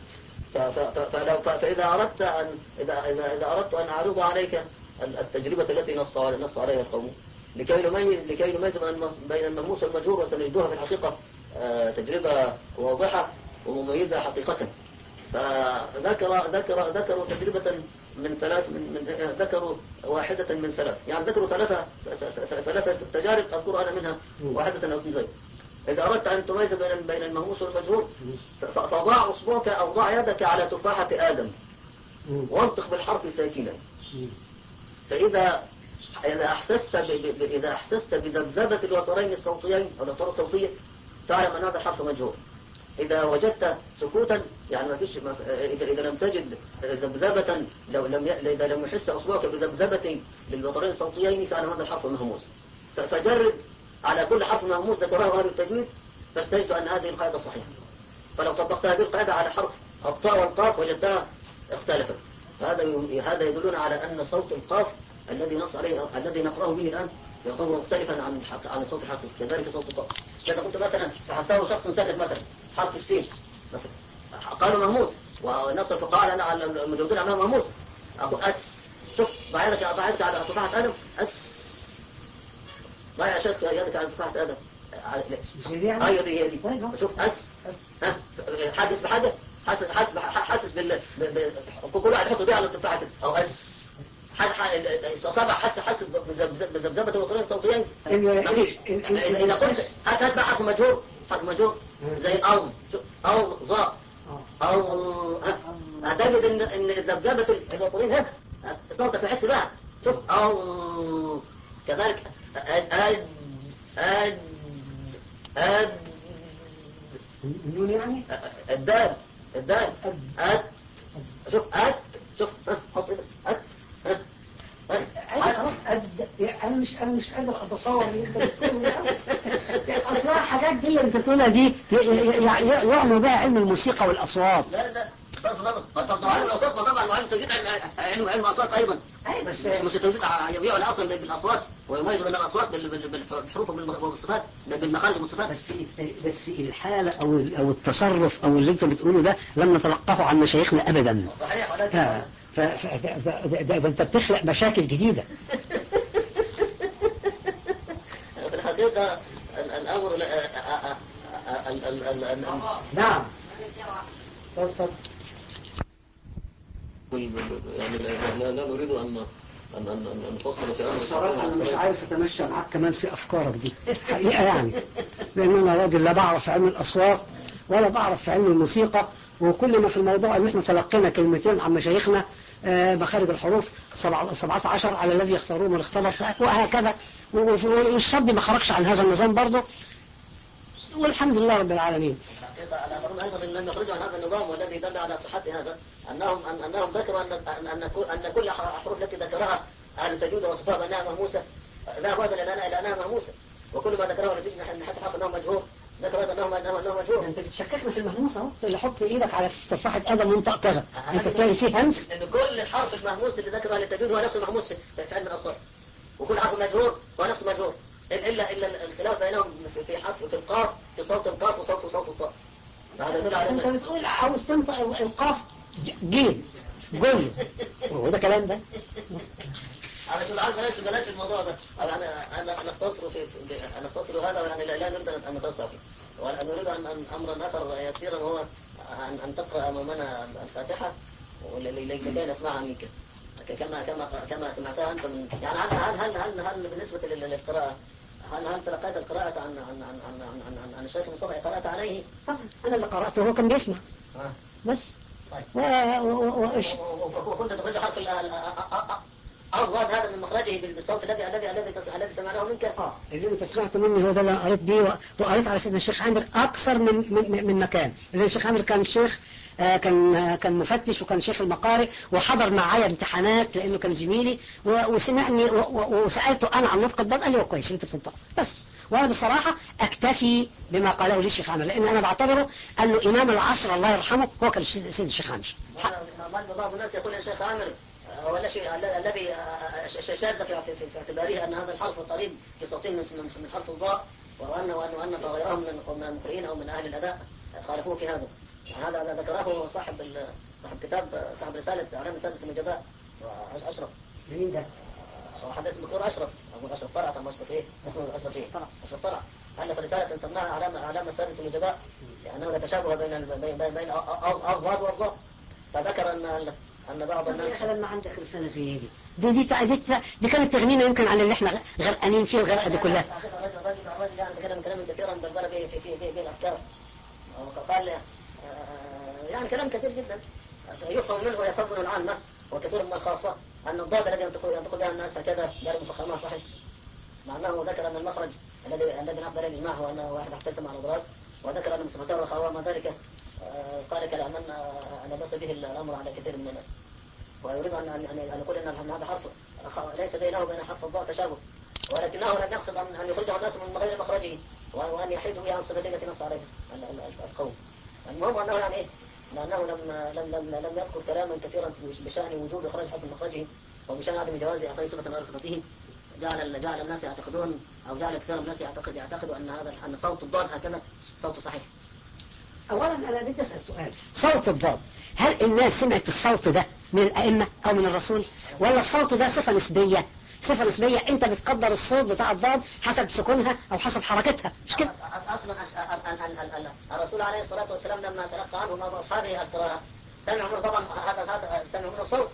فلو فاذا اردت ان اذا اذا اذا اردت ان اعرض عليك التجربه التي نص نص عليها القوم لكي نميز لكي نميز بين المهموس والمجهور، وسنجدها في الحقيقه تجربه واضحه ومميزه حقيقه. فذكر ذكر ذكروا تجربه من ثلاث من, من ذكروا واحده من ثلاث، يعني ذكروا ثلاثه ثلاثه تجارب اذكر انا منها واحده او اثنتين. إذا أردت أن تميز بين بين المهموس والمجهور، فضع أصبعك أو ضع يدك على تفاحة آدم وانطق بالحرف ساكنا. فإذا إذا أحسست ب... إذا أحسست بذبذبة الوترين الصوتيين أو الوتر الصوتية تعلم أن هذا الحرف مجهور. إذا وجدت سكوتا يعني ما فيش ما... إذا إذا لم تجد ذبذبة، لو لم ي... إذا لم يحس أصبعك بذبذبة للوترين الصوتيين فعلم هذا الحرف مهموس. ف... فجرب على كل حرف مهموس ذكره أهل التجويد فاستجد أن هذه القاعدة صحيحة. فلو طبقت هذه القاعدة على حرف الطاء والقاف وجدتها اختلفت. هذا هذا يدلنا على أن صوت القاف الذي نص عليه الذي نقرأه به الآن يعتبر مختلفا عن عن الصوت الحقيقي. كذلك صوت الطاء. إذا قلت مثلا فحثاه شخص ساكت مثلا حرف السين مثلا قالوا مهموس، ونص الفقهاء على على المجودين عنه مهموس. أقول أس، شوف ضع يدك ضع يدك على تفاحة آدم، أس ضع يا شيخ يدك على تفاحة آدم. ايوه دي هي دي. شوف اس ها حاسس بحاجه، حاسس حاسس حاسس بال كل واحد يحط ايديه على التفاحه كده او اس صابع حاسس حاسس بذبذبه الوترين الصوتيين. مفيش. اذا قلت هات هات بقى حرف مجهور حرف مجهور زي او او ظا او هتجد ان ان ذبذبه الوترين هنا صوتك يحس بها. شوف او كذلك اد اد أد النون يعني الدال الدال أد شوف أد شوف حط إيدك أد أد أنا مش أنا مش قادر أتصور اللي أنت بتقوله ده. أصلا الحاجات دي اللي أنت بتقولها دي يعنوا بها علم الموسيقى والأصوات. لا لا صرف نظر. طب علم الأصوات ما طبعا وعلم تجديد علم علم أصوات أيضا. اي بس مش مش التمثيل يبيعوا اصلا بالاصوات ويميزوا بين الاصوات بال- بال- بالحروف وبالصفات بالمخارج والصفات. بس الت- بس الحالة او ال- او التصرف او اللي انت بتقوله ده لم نتلقاه عن مشايخنا ابدا. صحيح ولكن ها، ف- ف- ف- ده, ده, ده انت بتخلق مشاكل جديدة. في الحقيقة ال- الامر لا- ال- ال- ال- ال- ال- نعم. اتفضل. يعني لا, لا, لا نريد ان ان ان أن نفصل في امر الصراحة أنا مش عارف أتمشى معاك كمان في أفكارك دي حقيقة يعني، لأن أنا راجل لا بعرف في علم الأصوات ولا بعرف في علم الموسيقى، وكل ما في الموضوع إن إحنا تلقينا كلمتين عن مشايخنا آه، مخارج الحروف سبعة عشر على الذي يختارون من اختلف وهكذا، والصد ما خرجش عن هذا النظام برضه، والحمد لله رب العالمين. الحقيقة الآخرون أيضا لم يخرجوا عن هذا النظام، والذي دل على صحة هذا أنهم أن أنهم ذكروا أن أن أن كل- أن كل الحروف التي ذكرها أهل التجويد وصفوها بأنها مهموسة ذهب أيضا إلى أنها إلى أنها مهموسة، وكل ما ذكره أهل التجويد من حتى حرف أنه مجهور ذكر أيضا أنه أنه أنه مجهور. أنت بتشككنا في المهموس أهو، اللي حط إيدك على تفاحة آدم وانطق كذا، أنت تلاقي فيه همس. لأن كل الحرف المهموس اللي ذكره أهل التجويد هو نفسه مهموس في في علم الأصوات، وكل حرف مجهور هو نفسه مجهور، إلا إلا الخلاف بينهم في- في حرف في القاف في صوت القاف وصوت صوت الطاء. هذا يدل على أنت أن بتقول عاوز تنطق القاف جيم قول هو ده كلام ده؟ على كل حال بلاش بلاش الموضوع ده، أنا أنا نختصر في في- نختصر هذا، يعني لا لا نريد أن نتوسع فيه، ونريد أن أن أمرا آخر يسيرا هو أن أن تقرأ أمامنا الفاتحة لكي نسمعها منك كما كما كما سمعتها أنت من، يعني هل هل هل هل, هل بالنسبة لل- للقراءة هل هل تلقيت القراءة عن عن عن عن عن, عن, عن, عن الشيخ مصطفى قرأت عليه؟ طبعا أنا اللي قرأته وهو كان بيسمع آه. بس. طيب. و... و... و... وإيش؟ وكنت تخرج حرف ال- ال- الضاد هذا من مخرجه بالصوت الذي الذي الذي تس- الذي سمعناه منك. اه اللي انت سمعته مني هو ده اللي انا قريت بيه، و- وقريت على سيدنا الشيخ عامر اكثر من من, من مكان، لان الشيخ عامر كان شيخ آه كان آه كان مفتش وكان شيخ المقارئ وحضر معايا امتحانات لانه كان زميلي، و- وسمعني و- و- وسالته انا عن نطق الضاد، قال لي هو كويس انت بتنطق بس. وانا بصراحه اكتفي بما قاله لي الشيخ عامر، لان انا بعتبره انه امام العصر الله يرحمه هو كان سيد سيد الشيخ عامر. ما بعض الناس يقول يا شيخ عامر هو الشيء الذي شاذ في في في اعتباره ان هذا الحرف قريب في صوته من من من حرف الضاء، وان وان وان غيرهم من من المقرئين او من اهل الاداء خالفوه في هذا. هذا ذكره صاحب ال- صاحب كتاب صاحب رساله اعلام ساده النجباء اشرف. مين ده؟ واحد اسمه الدكتور اشرف ابو اشرف طلعت ام اشرف ايه؟ اسمه اشرف ايه؟ طلع. اشرف طلع. الف رساله سماها اعلام اعلام ساده النجباء، لانه لا تشابه بين ال- بين بين بين الضاد والضاء. فذكر ان ان بعض طب الناس يا اخي لما عندك رساله زي دي دي دي, دي, دي, دي كانت تغنينا يمكن عن اللي احنا غرقانين فيه الغرقه دي كلها. الرجل الرجل الرجل يعني تكلم كلاما كثيرا بلبل به في في في في الافكار، وقال يعني كلام كثير جدا يفهم منه ويفهم منه العامه وكثير من الخاصه، ان الضاد الذي ينطق ينطق بها الناس هكذا غير مفخمه صحيح، مع انه ذكر ان المخرج الذي الذي نقبل الاجماع هو انه واحد احتسم على دراس، وذكر ان مصطفى الرخاوه مع ذلك قال كلاما لا باس به الامر على كثير من الناس، ويريد ان ان ان يقول ان هذا حرف ليس بينه وبين حرف الضاء تشابه، ولكنه لم يقصد ان ان يخرجه الناس من غير مخرجه، وان يحيدوا به عن الصفتين التي نص عليها القوم. المهم انه يعني ايه؟ لانه لم لم لم لم يذكر كلاما كثيرا بشان وجوب اخراج حرف من مخرجه، وبشان عدم جواز اعطاء صفه غير صفته، جعل جعل الناس يعتقدون او جعل كثير من الناس يعتقد يعتقدوا ان هذا ان صوت الضاد هكذا صوت صحيح. اولا انا بدي اسال سؤال، صوت الضاد هل الناس سمعت الصوت ده من الائمه او من الرسول، ولا الصوت ده صفه نسبيه؟ صفه نسبيه انت بتقدر الصوت بتاع الضاد حسب سكونها او حسب حركتها، مش كده؟ اصلا الرسول عليه الصلاه والسلام لما تلقى عنه بعض اصحابه القراءه سمعوا منه طبعا هذا هذا سمعوا منه الصوت،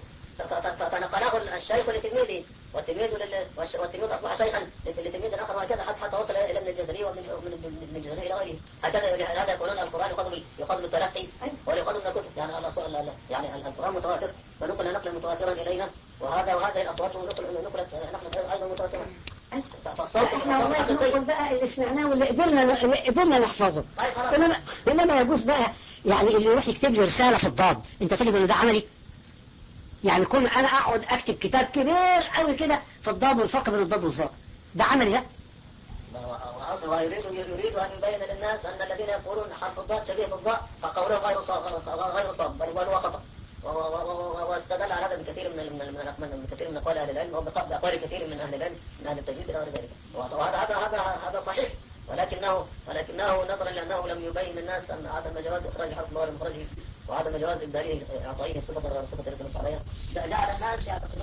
فنقله الشيخ لتلميذه، والتلميذ والتلميذ اصبح شيخا لتلميذ اخر، وهكذا حتى وصل الى ابن الجزري ومن الجزري الى غيره، هكذا هذا يقولون القران يقدم يقدم التلقي ولا يقدم الكتب، يعني يعني القران متواتر ونقل نقلا متواترا الينا، وهذا وهذه الاصوات نقلت نقلت ايضا متواترا. فالصوت احنا والله بنقول بقى اللي سمعناه واللي قدرنا اللي قدرنا نحفظه، انما انما يجوز بقى يعني اللي يروح يكتب لي رساله في الضاد انت تجد ان ده عملي؟ يعني كون انا اقعد اكتب كتاب كبير قوي كده في الضاد والفرق بين الضاد والظاء، ده عملي ده؟ واصلا يريد يريد ان يبين للناس ان الذين يقولون حرف الضاد شبيه بالظاء فقولهم غير صواب غير صواب بل هو خطا، واستدل على هذا بكثير من من من من كثير من اقوال اهل العلم وباقوال كثير من اهل العلم من اهل التجويد الى غير ذلك. وهذا هذا هذا هذا صحيح، ولكنه ولكنه نظرا لانه لم يبين الناس ان عدم جواز اخراج حرف الله لمخرجه وعدم جواز ابداله اعطائه صفه غير صفه التي نص عليها، جعل الناس يعتقدون